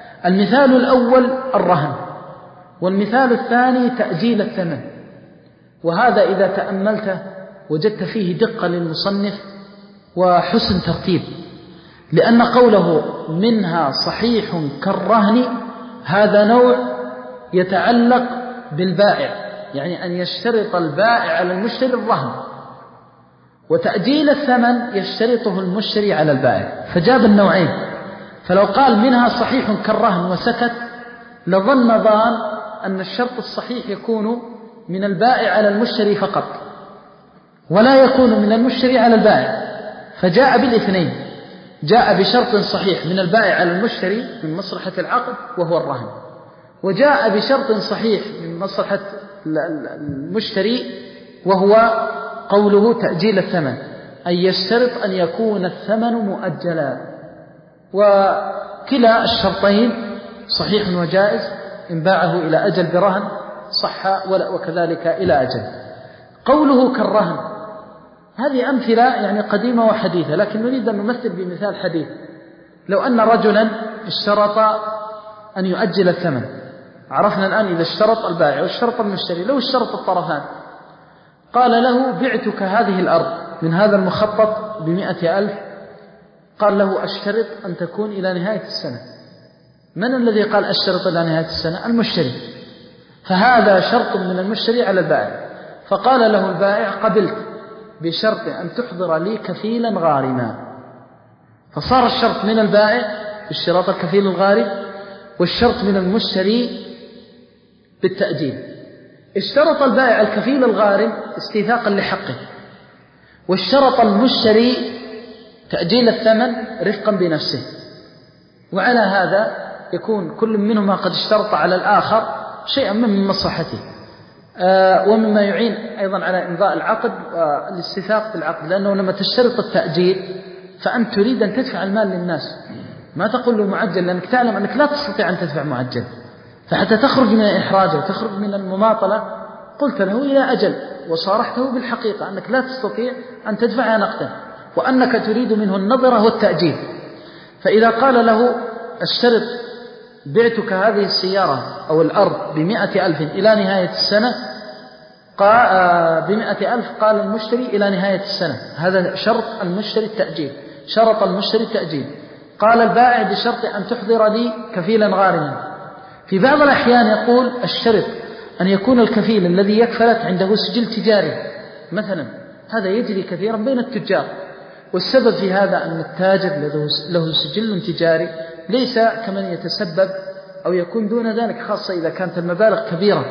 المثال الأول الرهن، والمثال الثاني تأجيل الثمن. وهذا إذا تأملته وجدت فيه دقة للمصنف وحسن ترتيب، لأن قوله منها صحيح كالرهن هذا نوع يتعلق بالبائع، يعني أن يشترط البائع على المشتري الرهن، وتأجيل الثمن يشترطه المشتري على البائع، فجاب النوعين. فلو قال منها صحيح كالرهن وسكت لظن ظان أن الشرط الصحيح يكون من البائع على المشتري فقط ولا يكون من المشتري على البائع، فجاء بالاثنين، جاء بشرط صحيح من البائع على المشتري من مصلحة العقد وهو الرهن، وجاء بشرط صحيح من مصلحة المشتري وهو قوله تأجيل الثمن، أن يشترط أن يكون الثمن مؤجلا. وكلا الشرطين صحيح وجائز، إن باعه إلى أجل برهن صح، وكذلك إلى أجل. قوله كالرهن هذه أمثلة يعني قديمة وحديثة، لكن نريد أن نمثل بمثال حديث. لو أن رجلا اشترط أن يؤجل الثمن، عرفنا الآن إذا اشترط البائع واشترط المشتري، لو اشترط الطرفان قال له بعتك هذه الأرض من هذا المخطط بمئة ألف، قال له أشترط أن تكون إلى نهاية السنة. من الذي قال أشترط إلى نهاية السنة؟ المشتري، فهذا شرط من المشتري على البائع. فقال له البائع قبلت بشرط أن تحضر لي كفيلا غارما، فصار الشرط من البائع باشتراط الكفيل الغارم، والشرط من المشتري بالتأجيل. اشترط البائع الكفيل الغارم استيثاقا لحقه، واشترط المشتري تأجيل الثمن رفقا بنفسه، وعلى هذا يكون كل منهما قد اشترط على الآخر شيئا من مصلحته، آه ومما يعين أيضا على إمضاء العقد والاستيثاق بالعقد، لأنه لما تشترط التأجيل فأنت تريد أن تدفع المال للناس، ما تقول له معجل، لأنك تعلم أنك لا تستطيع أن تدفع معجل، فحتى تخرج من الإحراج وتخرج من المماطلة قلت له إلى أجل، وصارحته بالحقيقة أنك لا تستطيع أن تدفعها نقدا، وأنك تريد منه النظرة والتأجيل. فإذا قال له اشترط بعتك هذه السيارة أو الأرض بمئة ألف إلى نهاية السنة، قال بمئة ألف، قال المشتري إلى نهاية السنة، هذا شرط المشتري التأجيل، شرط المشتري التأجيل. قال البائع بشرط أن تحضر لي كفيلا غارما. في بعض الأحيان يقول الشرط أن يكون الكفيل الذي يكفلت عنده سجل تجاري مثلا، هذا يجري كثيرا بين التجار، والسبب في هذا أن التاجر له سجل تجاري ليس كمن يتسبب أو يكون دون ذلك، خاصة إذا كانت المبالغ كبيرة،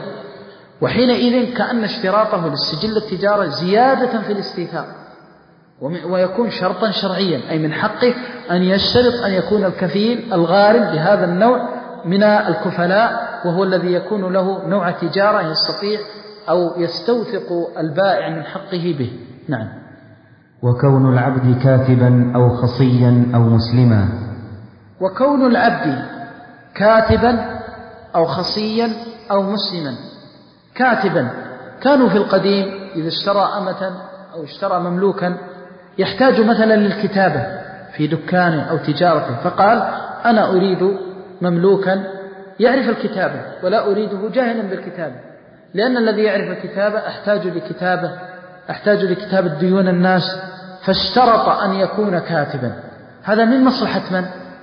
وحينئذ كأن اشتراطه للسجل التجاري زيادة في الاستيثاق، ويكون شرطا شرعيا، أي من حقه أن يشترط أن يكون الكفيل الغارم بهذا النوع من الكفلاء، وهو الذي يكون له نوع تجارة يستطيع أو يستوثق البائع من حقه به. نعم. وكون العبد كاتبا أو خصيا أو مسلما. وكون العبد كاتبا أو خصيا أو مسلما. كاتبا، كانوا في القديم إذا اشترى أمة أو اشترى مملوكا يحتاج مثلا للكتابة في دكانه أو تجارته، فقال أنا أريد مملوكا يعرف الكتابة ولا أريده جاهلا بالكتابة، لأن الذي يعرف الكتابة أحتاج لكتابة أحتاج لكتابة ديون الناس، فاشترط أن يكون كاتبا. هذا من مصلحة من؟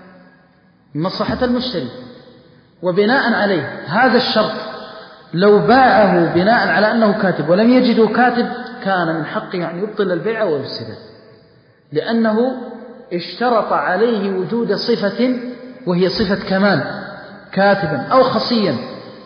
من مصلحة المشتري. وبناء عليه هذا الشرط لو باعه بناء على أنه كاتب ولم يجدوا كاتب كان من حقه أن يبطل البيع ويفسده، لأنه اشترط عليه وجود صفة وهي صفة كمال، كاتبا أو خصيا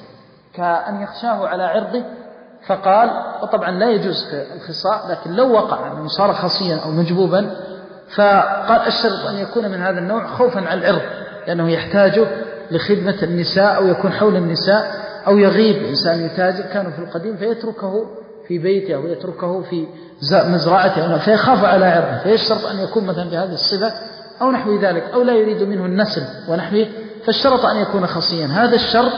كأن يخشاه على عرضه، فقال، وطبعا لا يجوز الخصاء، لكن لو وقع أنه صار خصيا أو مجبوبا فقال الشرط أن يكون من هذا النوع خوفا على العرض، لأنه يحتاج لخدمة النساء أو يكون حول النساء أو يغيب إنسان يتاجر، كانوا في القديم فيتركه في بيته أو يتركه في مزرعته فيخاف على عرضه، فيشترط أن يكون مثلا بهذه الصفة أو نحو ذلك، أو لا يريد منه النسل ونحوه، فاشترط أن يكون خصيا. هذا الشرط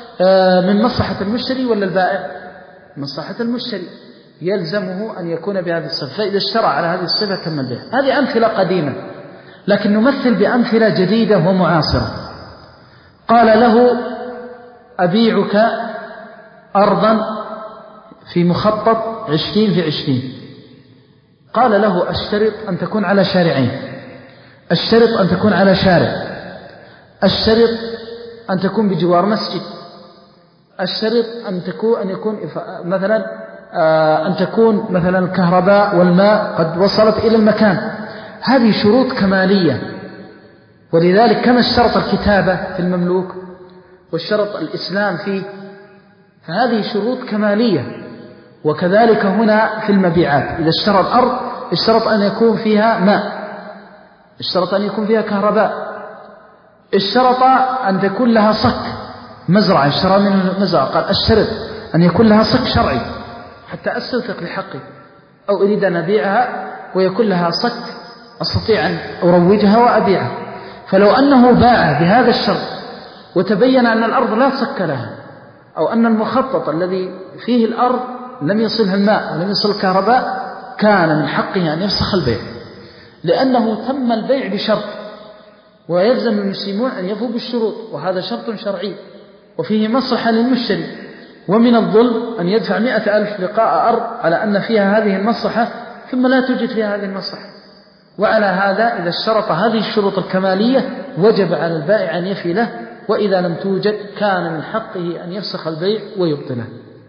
من مصلحة المشتري ولا البائع؟ مصلحة المشتري، يلزمه أن يكون بهذه الصفة، فإذا اشترى على هذه الصفة كمل بها. هذه أمثلة قديمة، لكن نمثل بأمثلة جديدة ومعاصرة. قال له أبيعك أرضا في مخطط عشرين في عشرين، قال له اشترط أن تكون على شارعين، اشترط أن تكون على شارع، اشترط أن تكون بجوار مسجد، اشترط أن تكون أن يكون مثلا أن تكون مثلا الكهرباء والماء قد وصلت إلى المكان. هذه شروط كمالية. ولذلك كما اشترط الكتابة في المملوك واشترط الإسلام فيه، فهذه شروط كمالية. وكذلك هنا في المبيعات، إذا اشترى الأرض اشترط أن يكون فيها ماء، اشترط أن يكون فيها كهرباء، اشترط أن تكون لها صك، مزرعة اشترى من مزرعة، قال اشترط أن يكون لها صك شرعي حتى أستوثق لحقي، أو أريد أن أبيعها ويكون لها صك أستطيع أن أروجها وأبيعها. فلو أنه باع بهذا الشرط وتبين أن الأرض لا صك لها، أو أن المخطط الذي فيه الأرض لم يصلها الماء ولم يصل الكهرباء، كان من حقه أن يفسخ البيع، لأنه تم البيع بشرط، ويلزم المسلمون أن يفوا بالشروط، وهذا شرط شرعي وفيه مصلحة للمشتري. ومن الظلم أن يدفع مئة ألف لقاء أرض على أن فيها هذه المصلحة ثم لا توجد فيها هذه المصلحة. وعلى هذا إذا اشترط هذه الشروط الكمالية وجب على البائع أن يفي له، وإذا لم توجد كان من حقه أن يفسخ البيع ويبطله.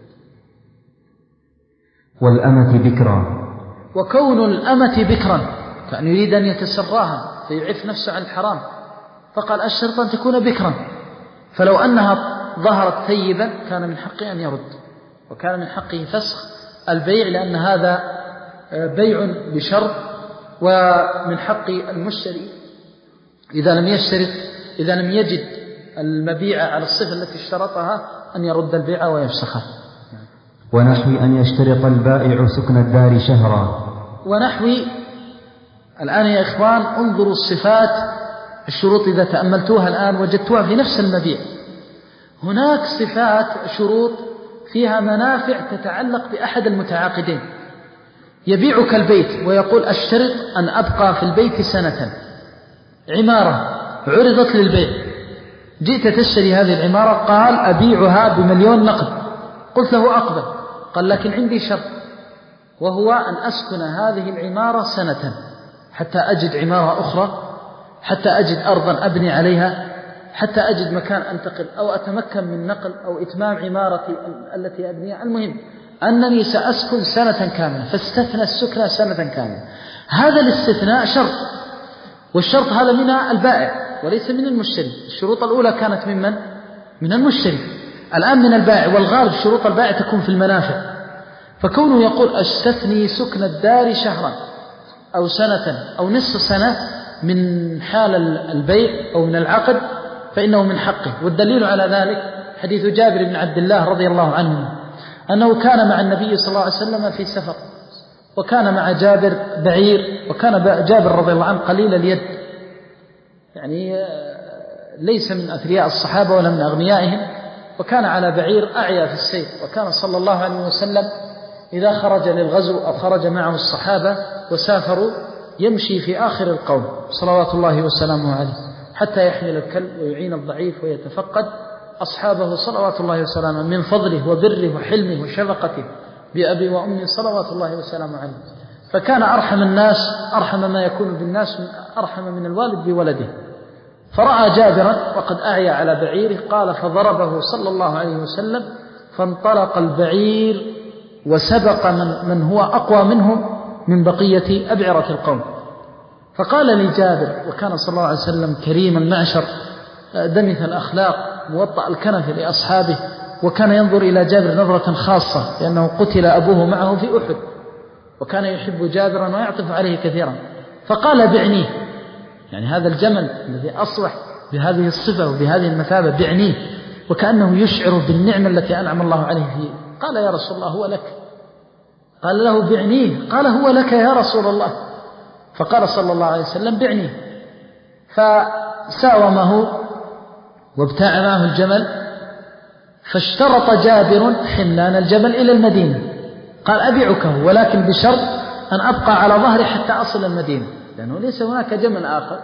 والأمة بكرا، وكون الأمة بكرا كأن يريد أن يتسراها فيعف نفسه عن الحرام، فقال الشرط أن تكون بكرا، فلو أنها ظهرت ثيبا كان من حقه أن يرد، وكان من حقه فسخ البيع، لأن هذا بيع بشرط. ومن حق المشتري إذا لم يشترط إذا لم يجد المبيع على الصفة التي اشترطها أن يرد البيع ويفسخه. ونحو أن يشترط البائع سكن الدار شهرا. ونحو الآن يا إخوان انظروا الصفات، الشروط إذا تأملتوها الآن وجدتوها في نفس المبيع. هناك صفات شروط فيها منافع تتعلق بأحد المتعاقدين. يبيعك البيت ويقول اشترط أن أبقى في البيت سنة، عمارة عرضت للبيع، جئت تشتري هذه العمارة، قال أبيعها بمليون نقد، قلت له أقبل، قال لكن عندي شرط، وهو أن أسكن هذه العمارة سنة حتى أجد عمارة أخرى، حتى أجد أرضا أبني عليها، حتى أجد مكان أنتقل أو أتمكن من نقل أو إتمام عمارتي التي أبنيها، المهم أنني سأسكن سنة كاملة، فاستثنى السكنة سنة كاملة. هذا الاستثناء شرط، والشرط هذا من البائع وليس من المشتري. الشروط الأولى كانت من من؟ من المشتري، الآن من البائع، والغالب شروط البائع تكون في المنافع. فكونه يقول استثني سكن الدار شهرا أو سنة أو نصف سنة من حال البيع أو من العقد فإنه من حقه. والدليل على ذلك حديث جابر بن عبد الله رضي الله عنه أنه كان مع النبي صلى الله عليه وسلم في سفر، وكان مع جابر بعير، وكان جابر رضي الله عنه قليل اليد، يعني ليس من أثرياء الصحابة ولا من أغنيائهم، وكان على بعير أعيا في السير. وكان صلى الله عليه وسلم إذا خرج للغزو أو خرج معه الصحابة وسافروا يمشي في آخر القوم صلوات الله وسلامه عليه حتى يحمل الكلب ويعين الضعيف ويتفقد أصحابه صلوات الله وسلامه من فضله وبره وحلمه وشفقته بأبي وأمي صلوات الله وسلامه عليه. فكان أرحم الناس، أرحم ما يكون بالناس، أرحم من الوالد بولده. فرأى جابرا وقد أعيا على بعيره، قال فضربه صلى الله عليه وسلم، فانطلق البعير وسبق من, من هو أقوى منه من بقية أبعرة القوم. فقال لي جابر، وكان صلى الله عليه وسلم كريم المعشر دمث الأخلاق موطأ الكنف لأصحابه، وكان ينظر إلى جابر نظرة خاصة لأنه قتل أبوه معه في أحد، وكان يحب جابرا ويعطف عليه كثيرا. فقال بعنيه، يعني هذا الجمل الذي أصبح بهذه الصفة وبهذه المثابة بعنيه، وكأنه يشعر بالنعمة التي أنعم الله عليه فيه. قال يا رسول الله هو لك. قال له بعنيه، قال هو لك يا رسول الله. فقال صلى الله عليه وسلم بعنيه، فساومه وابتاع معه الجمل. فاشترط جابر حملان الجبل إلى المدينة، قال أبيعكه ولكن بشرط أن أبقى على ظهري حتى أصل المدينة، لأنه ليس هناك جمل آخر.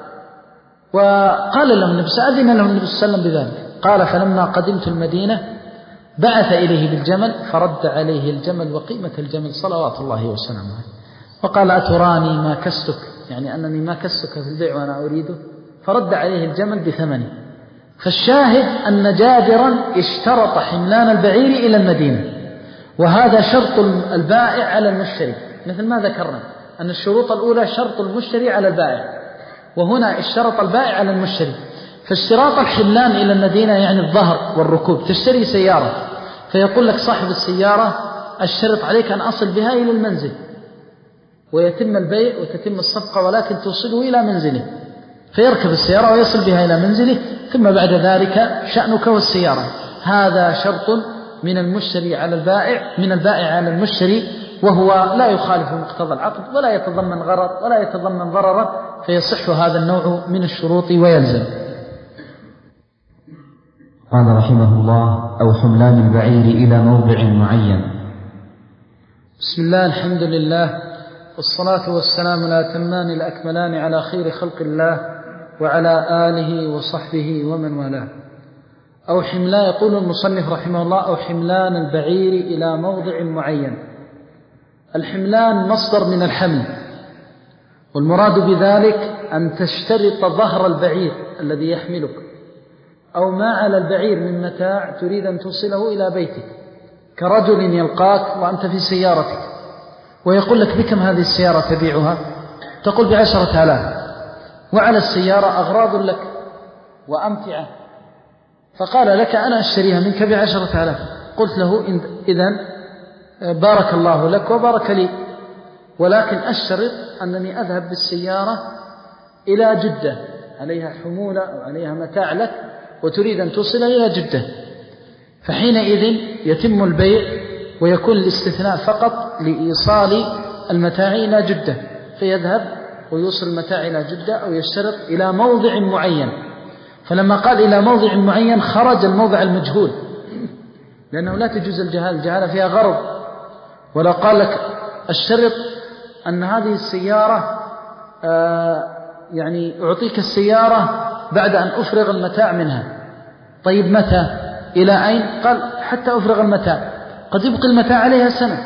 وقال له النبي، سأذن له النبي صلى الله عليه وسلم بذلك. قال فلما قدمت المدينة بعث إليه بالجمل فرد عليه الجمل وقيمة الجمل صلوات الله وسلامه عليه، وقال أتراني ما كستك، يعني أنني ما كستك في البيع وأنا أريده، فرد عليه الجمل بثمنه. فالشاهد أن جابرا اشترط حملان البعير إلى المدينة، وهذا شرط البائع على المشتري، مثل ما ذكرنا أن الشروط الأولى شرط المشتري على البائع، وهنا اشترط البائع على المشتري. فاشتراط الحملان إلى المدينة يعني الظهر والركوب. تشتري سيارة فيقول لك صاحب السيارة الشرط عليك أن أصل بها إلى المنزل، ويتم البيع وتتم الصفقة، ولكن توصله إلى منزله، فيركب السيارة ويصل بها إلى منزله، ثم بعد ذلك شأنك والسيارة. هذا شرط من المشتري على البائع، من البائع على المشتري، وهو لا يخالف مقتضى العقد ولا يتضمن غرض ولا يتضمن ضررا، فيصح هذا النوع من الشروط ويلزم. قال رحمه الله: أو حملان البعير إلى موضع معين. بسم الله، الحمد لله، والصلاة والسلام الأتمان الأكملان على خير خلق الله وعلى آله وصحبه ومن والاه. أو حملان، يقول المصنف رحمه الله: أو حملان البعير إلى موضع معين. الحملان مصدر من الحمل، والمراد بذلك أن تشترط ظهر البعير الذي يحملك، أو ما على البعير من متاع تريد أن توصله إلى بيتك، كرجل يلقاك وأنت في سيارتك ويقول لك: بكم هذه السيارة تبيعها؟ تقول: بعشرة آلاف، وعلى السيارة أغراض لك وأمتعة، فقال لك: أنا أشتريها منك بعشرة آلاف. قلت له: إذن بارك الله لك وبارك لي، ولكن أشترط أنني أذهب بالسيارة إلى جدة، عليها حمولة أو عليها متاع لك وتريد أن توصل إلى جدة، فحينئذ يتم البيع ويكون الاستثناء فقط لإيصال المتاع إلى جدة، فيذهب ويوصل المتاع إلى جدة، أو يشترط إلى موضع معين. فلما قال إلى موضع معين خرج الموضع المجهول، لأنه لا تجوز الجهالة، الجهالة فيها غرض. ولو قال لك: الشرط أن هذه السيارة آه يعني أعطيك السيارة بعد أن أفرغ المتاع منها، طيب متى؟ إلى أين؟ قال: حتى أفرغ المتاع. قد يبقى المتاع عليها سنة،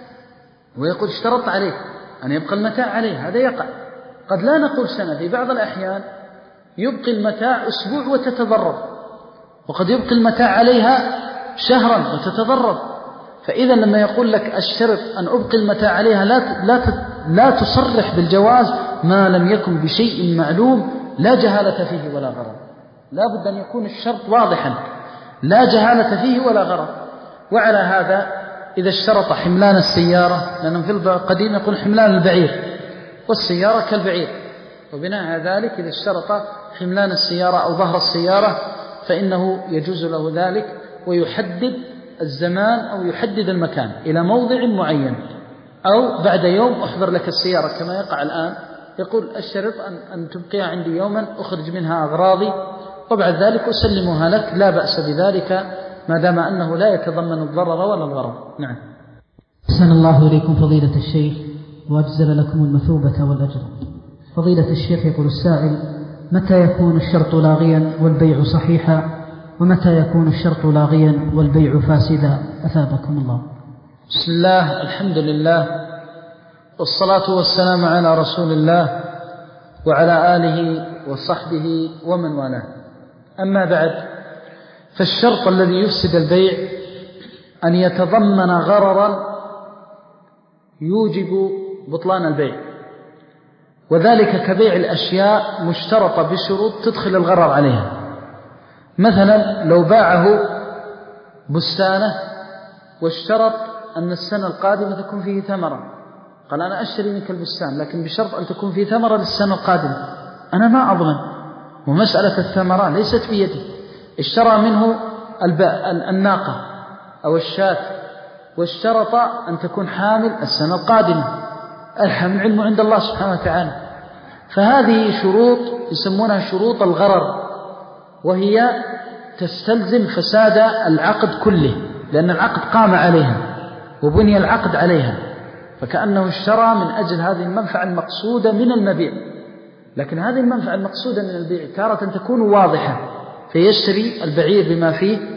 ويقول: اشترط عليك أن يبقى المتاع عليه، هذا يقع. قد لا نقول سنة، في بعض الأحيان يبقي المتاع أسبوع وتتضرر، وقد يبقي المتاع عليها شهرا وتتضرر. فإذا لما يقول لك الشرط أن أبقي المتاع عليها، لا لا لا تصرح بالجواز ما لم يكن بشيء معلوم لا جهالة فيه ولا غرض. لا بد أن يكون الشرط واضحا، لا جهالة فيه ولا غرض. وعلى هذا إذا اشترط حملان السيارة، لأنه في القديم يقول حملان البعير، والسيارة كالبعير، وبناء على ذلك إذا اشترط حملان السيارة أو ظهر السيارة فإنه يجوز له ذلك، ويحدد الزمان أو يحدد المكان إلى موضع معين، أو بعد يوم أحضر لك السيارة كما يقع الآن، يقول: الشرط أن, أن تبقيها عندي يوما أخرج منها أغراضي وبعد ذلك أسلمها لك، لا بأس بذلك ما دام أنه لا يتضمن الضرر ولا الغرر. نعم. أحسن الله إليكم فضيلة الشيخ وأجزل لكم المثوبة والأجر. فضيلة الشيخ، يقول السائل: متى يكون الشرط لاغيا والبيع صحيحا، ومتى يكون الشرط لاغيا والبيع فاسدا؟ أثابكم الله. بسم الله، الحمد لله، والصلاة والسلام على رسول الله وعلى آله وصحبه ومن والاه. أما بعد، فالشرط الذي يفسد البيع أن يتضمن غررا يوجب بطلان البيع، وذلك كبيع الأشياء مشترطة بشروط تدخل الغرر عليها. مثلا لو باعه بستانه واشترط أن السنة القادمة تكون فيه ثمرة، قال: أنا أشتري منك البستان لكن بشرط أن تكون فيه ثمرة للسنة القادمة، أنا ما أضمن، ومسألة الثمرة ليست بيدي. اشترى منه الناقة أو الشاة واشترط أن تكون حامل السنة القادمة، الحمل علم عند الله سبحانه وتعالى. فهذه شروط يسمونها شروط الغرر، وهي تستلزم فساد العقد كله، لأن العقد قام عليها وبني العقد عليها، فكأنه اشترى من أجل هذه المنفعة المقصودة من المبيع. لكن هذه المنفعة المقصودة من البيع تارة تكون واضحة، فيشتري البعير بما فيه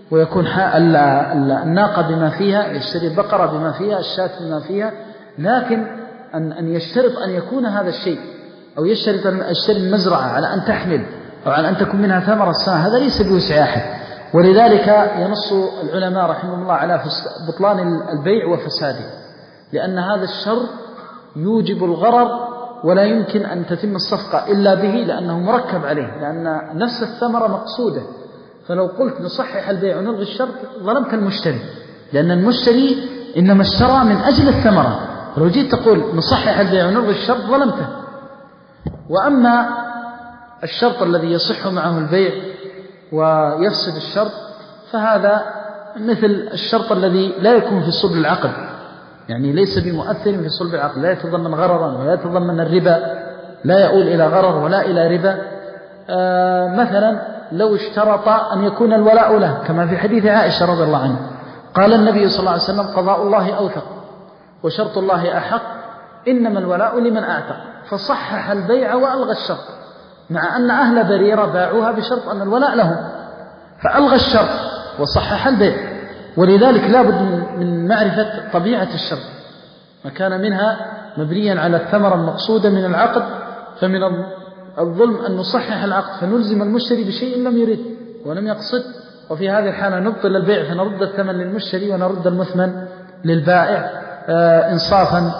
ويكون الناقة بما فيها، يشتري البقرة بما فيها، الشاة بما فيها، لكن أن أن يشترط أن يكون هذا الشيء، أو يشترط أن يشتري المزرعة على أن تحمل أو على أن تكون منها ثمرة السنة، هذا ليس بوسع أحد. ولذلك ينص العلماء رحمهم الله على بطلان البيع وفساده، لأن هذا الشرط يوجب الغرر ولا يمكن أن تتم الصفقة إلا به، لأنه مركب عليه، لأن نفس الثمرة مقصودة. فلو قلت نصحح البيع ونلغي الشرط ظلمت المشتري، لأن المشتري إنما اشترى من أجل الثمرة، فلو جيت تقول نصحح البيع ونلغي الشرط ظلمته. وأما الشرط الذي يصح معه البيع ويفسد الشرط فهذا مثل الشرط الذي لا يكون في صلب العقد، يعني ليس بمؤثر في صلب العقد، لا يتضمن غررا ولا يتضمن الربا، لا يؤول إلى غرر ولا إلى ربا. آه مثلا لو اشترط أن يكون الولاء له، كما في حديث عائشة رضي الله عنها قال النبي صلى الله عليه وسلم قضاء الله أوثق وشرط الله أحق، إنما الولاء لمن أعتق، فصحح البيع وألغى الشرط، مع أن أهل بريرة باعوها بشرط أن الولاء لهم، فألغى الشرط وصحح البيع. ولذلك لا بد من معرفة طبيعة الشرط، ما كان منها مبنيا على الثمرة المقصودة من العقد، فمن الظلم أن نصحح العقد فنلزم المشتري بشيء لم يريد ولم يقصد، وفي هذه الحالة نبطل البيع فنرد الثمن للمشتري ونرد المثمن للبائع آه إنصافا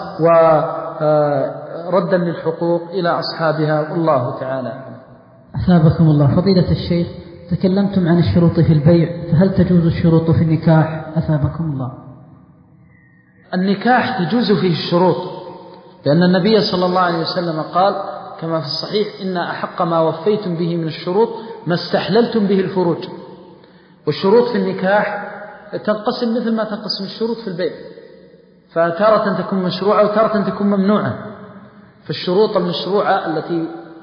وردا للحقوق إلى أصحابها، والله تعالى. أثابكم الله. فضيلة الشيخ، تكلمتم عن الشروط في البيع، فهل تجوز الشروط في النكاح؟ أثابكم الله. النكاح تجوز فيه الشروط، لأن النبي صلى الله عليه وسلم قال كما في الصحيح إن أحق ما وفيتم به من الشروط ما استحللتم به الفروج. والشروط في النكاح تنقسم مثل ما تنقسم الشروط في البيع، فتارة تكون مشروعة وتارة تكون ممنوعة. فالشروط المشروعة التي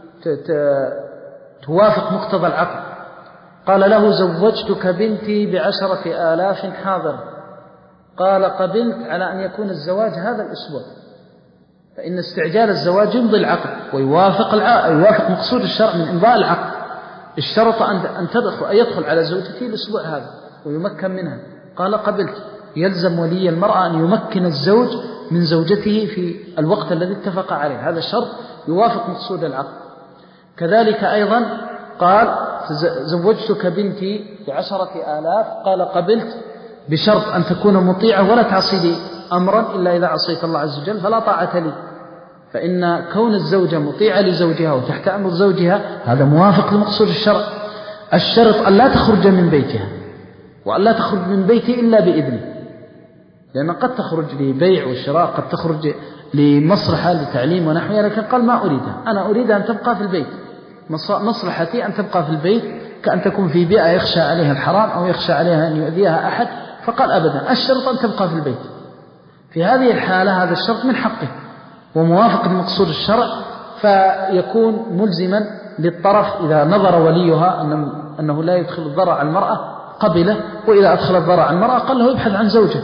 توافق مقتضى العقد، قال له زوجتك بنتي بعشرة آلاف حاضر، قال قبلت على أن يكون الزواج هذا الأسبوع، فإن استعجال الزواج يمضي العقد ويوافق العقد، يوافق مقصود الشرع من إمضاء العقد. اشترط أن تدخل أن يدخل على زوجته الأسبوع هذا ويمكن منها، قال قبلت. يلزم ولي المرأة أن يمكن الزوج من زوجته في الوقت الذي اتفق عليه، هذا الشرط يوافق مقصود العقد. كذلك أيضا قال زوجتك بنتي بعشرة آلاف، قال قبلت، بشرط أن تكون مطيعة ولا تعصي لي أمرا إلا إذا عصيت الله عز وجل فلا طاعة لي. فإن كون الزوجة مطيعة لزوجها وتحت أمر زوجها هذا موافق لمقصود الشرع. الشرط أن لا تخرج من بيتها، وأن لا تخرج من بيتي إلا بإذنه، لأن قد تخرج لبيع وشراء، قد تخرج لمصلحة لتعليم ونحوها، لكن قال ما أريدها، أنا أريد أن تبقى في البيت، مصلحتي أن تبقى في البيت، كأن تكون في بيئة يخشى عليها الحرام أو يخشى عليها أن يؤذيها أحد، فقال أبدا الشرط أن تبقى في البيت. في هذه الحالة هذا الشرط من حقه وموافق لمقصود الشرع، فيكون ملزما للطرف إذا نظر وليها أنه لا يدخل الضرر على المرأة قبله، وإذا أدخل الضرر على المرأة قال له يبحث عن زوجه،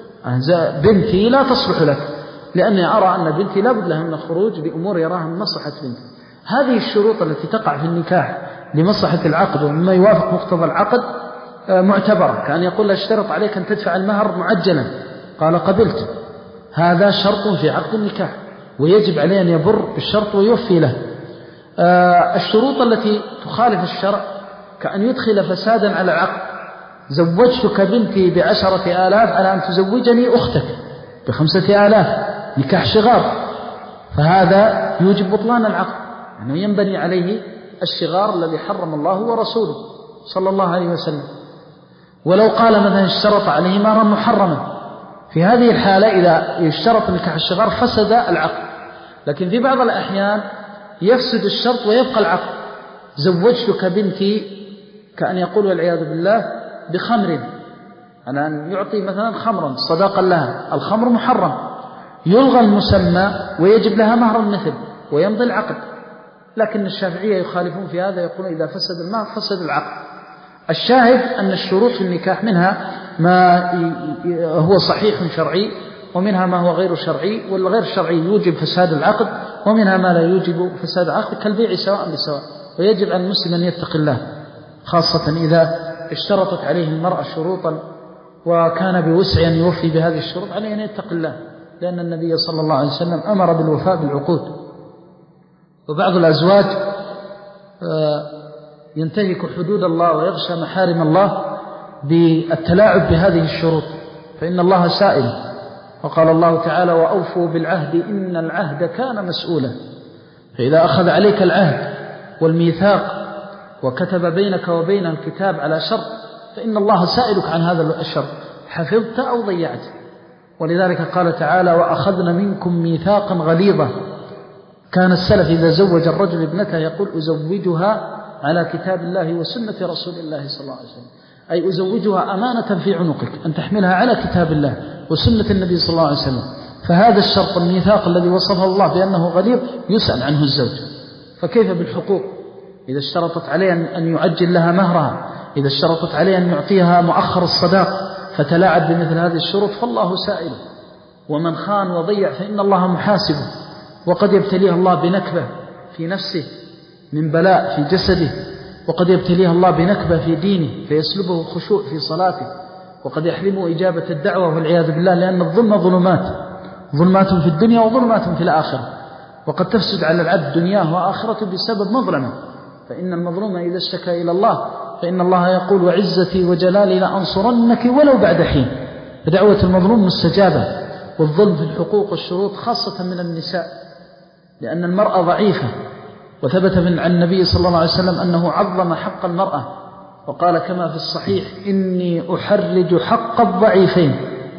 بنتي لا تصلح لك، لأني أرى أن بنتي لا بد لها من الخروج لأمور يراها من مصلحة بنتي. هذه الشروط التي تقع في النكاح لمصلحة العقد ومما يوافق مقتضى العقد معتبرة، كأن يقول له اشترط عليك أن تدفع المهر معجلا، قال قبلت، هذا شرط في عقد النكاح ويجب عليه أن يبر بالشرط ويوفي له. الشروط التي تخالف الشرع كأن يدخل فسادا على العقد، زوجتك بنتي بعشرة آلاف على أن تزوجني أختك بخمسة آلاف، نكاح شغار، فهذا يوجب بطلان العقد، أنه ينبني عليه الشغار الذي حرم الله ورسوله صلى الله عليه وسلم. ولو قال مثلا اشترط عليه مهرا محرما، في هذه الحالة إذا يشترط نكاح الشغار فسد العقد. لكن في بعض الأحيان يفسد الشرط ويبقى العقد، زوجتك بنتي كأن يقول والعياذ بالله بخمر، أنا أن يعطي مثلا خمرا صداقا لها، الخمر محرم، يلغى المسمى ويجب لها مهر مثل ويمضي العقد. لكن الشافعية يخالفون في هذا، يقولون إذا فسد المهر فسد العقد. الشاهد أن الشروط في النكاح منها ما هو صحيح شرعي، ومنها ما هو غير شرعي، والغير الشرعي يوجب فساد العقد، ومنها ما لا يوجب فساد العقد كالبيع سواء بسواء. ويجب على المسلم أن يتقي الله، خاصة إذا اشترطت عليه المرأة شروطا وكان بوسع أن يوفي بهذه الشروط عليه أن يتقي الله، لأن النبي صلى الله عليه وسلم أمر بالوفاء بالعقود. وبعض الأزواج ينتهك حدود الله ويغشى محارم الله بالتلاعب بهذه الشروط، فإن الله سائل، وقال الله تعالى وأوفوا بالعهد إن العهد كان مسؤولا. فإذا أخذ عليك العهد والميثاق وكتب بينك وبين الكتاب على شرط فإن الله سائلك عن هذا الشرط، حفظت أو ضيعت. ولذلك قال تعالى وأخذنا منكم ميثاقا غليظا. كان السلف إذا زوج الرجل ابنته يقول أزوجها على كتاب الله وسنة رسول الله صلى الله عليه وسلم، أي أزوجها أمانة في عنقك أن تحملها على كتاب الله وسنة النبي صلى الله عليه وسلم. فهذا الشرط الميثاق الذي وصفه الله بأنه غليظ يسأل عنه الزوج. فكيف بالحقوق؟ إذا اشترطت عليه أن يعجل لها مهرها، إذا اشترطت عليه أن يعطيها مؤخر الصداق فتلاعب بمثل هذه الشروط فالله سائل. ومن خان وضيع فإن الله محاسبه، وقد يبتليه الله بنكبة في نفسه من بلاء في جسده، وقد يبتليه الله بنكبة في دينه فيسلبه الخشوع في صلاته، وقد يحرمه إجابة الدعوة والعياذ بالله، لأن الظلم ظلمات، ظلمات في الدنيا وظلمات في الآخرة، وقد تفسد على العبد دنياه وآخرته بسبب مظلمة. فإن المظلوم إذا اشتكى إلى الله فإن الله يقول وعزتي وجلالي لأنصرنك ولو بعد حين. فدعوة المظلوم مستجابة. والظلم في الحقوق والشروط خاصة من النساء، لأن المرأة ضعيفة، وثبت من عن النبي صلى الله عليه وسلم أنه عظم حق المرأة وقال كما في الصحيح إني أحرج حق الضعيفين.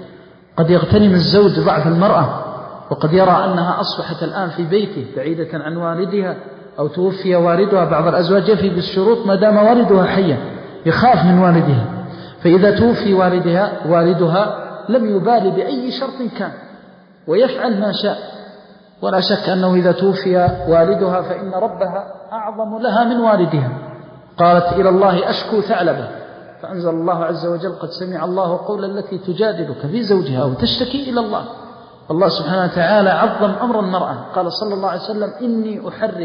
قد يغتنم الزوج ضعف المرأة، وقد يرى أنها أصبحت الآن في بيته بعيدة عن والدها، أو توفي والدها. بعض الأزواج يفي بالشروط ما دام والدها حيا، يخاف من والدها، فإذا توفي والدها والدها لم يبالي بأي شرط كان ويفعل ما شاء. ولا شك أنه إذا توفي والدها فإن ربها أعظم لها من والدها. قالت إلى الله أشكو ثعلبة، فأنزل الله عز وجل قد سمع الله قول التي تجادلك في زوجها وتشتكي إلى الله. الله سبحانه وتعالى عظم أمر المرأة. قال صلى الله عليه وسلم إني أحرج،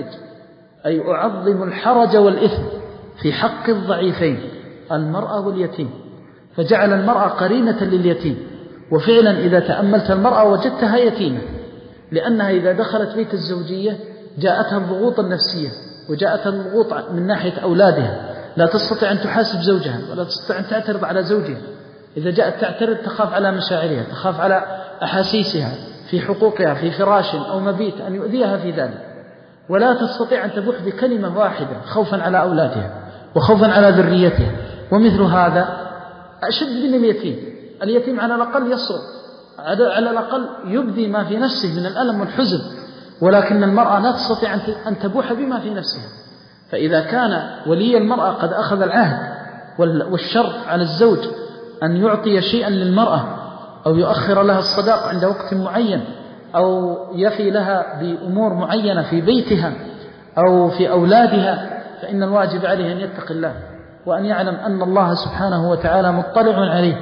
أي أعظم الحرج والإثم في حق الضعيفين المرأة واليتيم، فجعل المرأة قرينة لليتيم. وفعلا إذا تأملت المرأة وجدتها يتيمة، لأنها إذا دخلت بيت الزوجية جاءتها الضغوط النفسية وجاءتها الضغوط من ناحية أولادها، لا تستطيع أن تحاسب زوجها ولا تستطيع أن تعترض على زوجها. إذا جاءت تعترض تخاف على مشاعرها، تخاف على أحاسيسها في حقوقها في فراش أو مبيت أن يؤذيها في ذلك، ولا تستطيع أن تبوح بكلمة واحدة خوفا على أولادها وخوفا على ذريتها. ومثل هذا أشد من اليتيم. اليتيم على الأقل يصرف، على الأقل يبدي ما في نفسه من الألم والحزن، ولكن المرأة لا تستطيع أن تبوح بما في نفسها. فإذا كان ولي المرأة قد أخذ العهد والشرط على الزوج أن يعطي شيئا للمرأة أو يؤخر لها الصداق عند وقت معين، أو يفي لها بأمور معينة في بيتها أو في أولادها، فإن الواجب عليه أن يتقي الله وأن يعلم أن الله سبحانه وتعالى مطلع عليه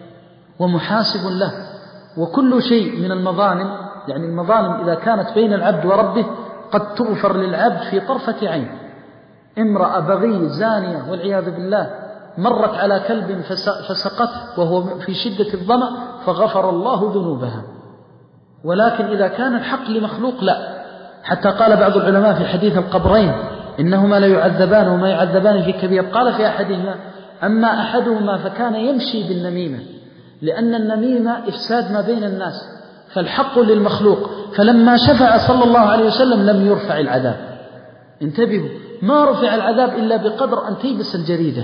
ومحاسب له. وكل شيء من المظالم، يعني المظالم إذا كانت بين العبد وربه قد تغفر للعبد في طرفة عين. امرأة بغي زانية والعياذ بالله مرت على كلب فسقته وهو في شدة الظمأ فغفر الله ذنوبها. ولكن إذا كان الحق لمخلوق لا، حتى قال بعض العلماء في حديث القبرين إنهما لا يعذبان وما يعذبان في كبير. قال في أحدهما أما أحدهما فكان يمشي بالنميمة، لأن النميمة إفساد ما بين الناس، فالحق للمخلوق. فلما شفع صلى الله عليه وسلم لم يرفع العذاب. انتبهوا، ما رفع العذاب إلا بقدر أن تيبس الجريدة،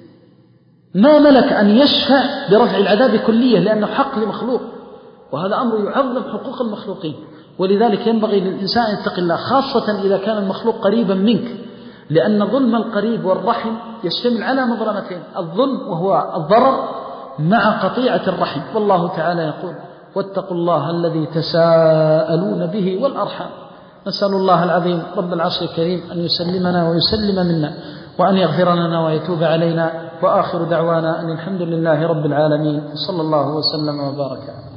ما ملك أن يشفع برفع العذاب كلية، لأنه حق لمخلوق، وهذا أمر يعظم حقوق المخلوقين. ولذلك ينبغي للإنسان أن يتقي الله، خاصة إذا كان المخلوق قريبا منك، لأن ظلم القريب والرحم يشتمل على مظلمتين: الظلم وهو الضرر مع قطيعة الرحم. والله تعالى يقول واتقوا الله الذي تساءلون به والأرحام. نسأل الله العظيم رب العرش الكريم أن يسلمنا ويسلم منا، وأن يغفر لنا ويتوب علينا. وآخر دعوانا أن الحمد لله رب العالمين، صلى الله وسلم وبارك.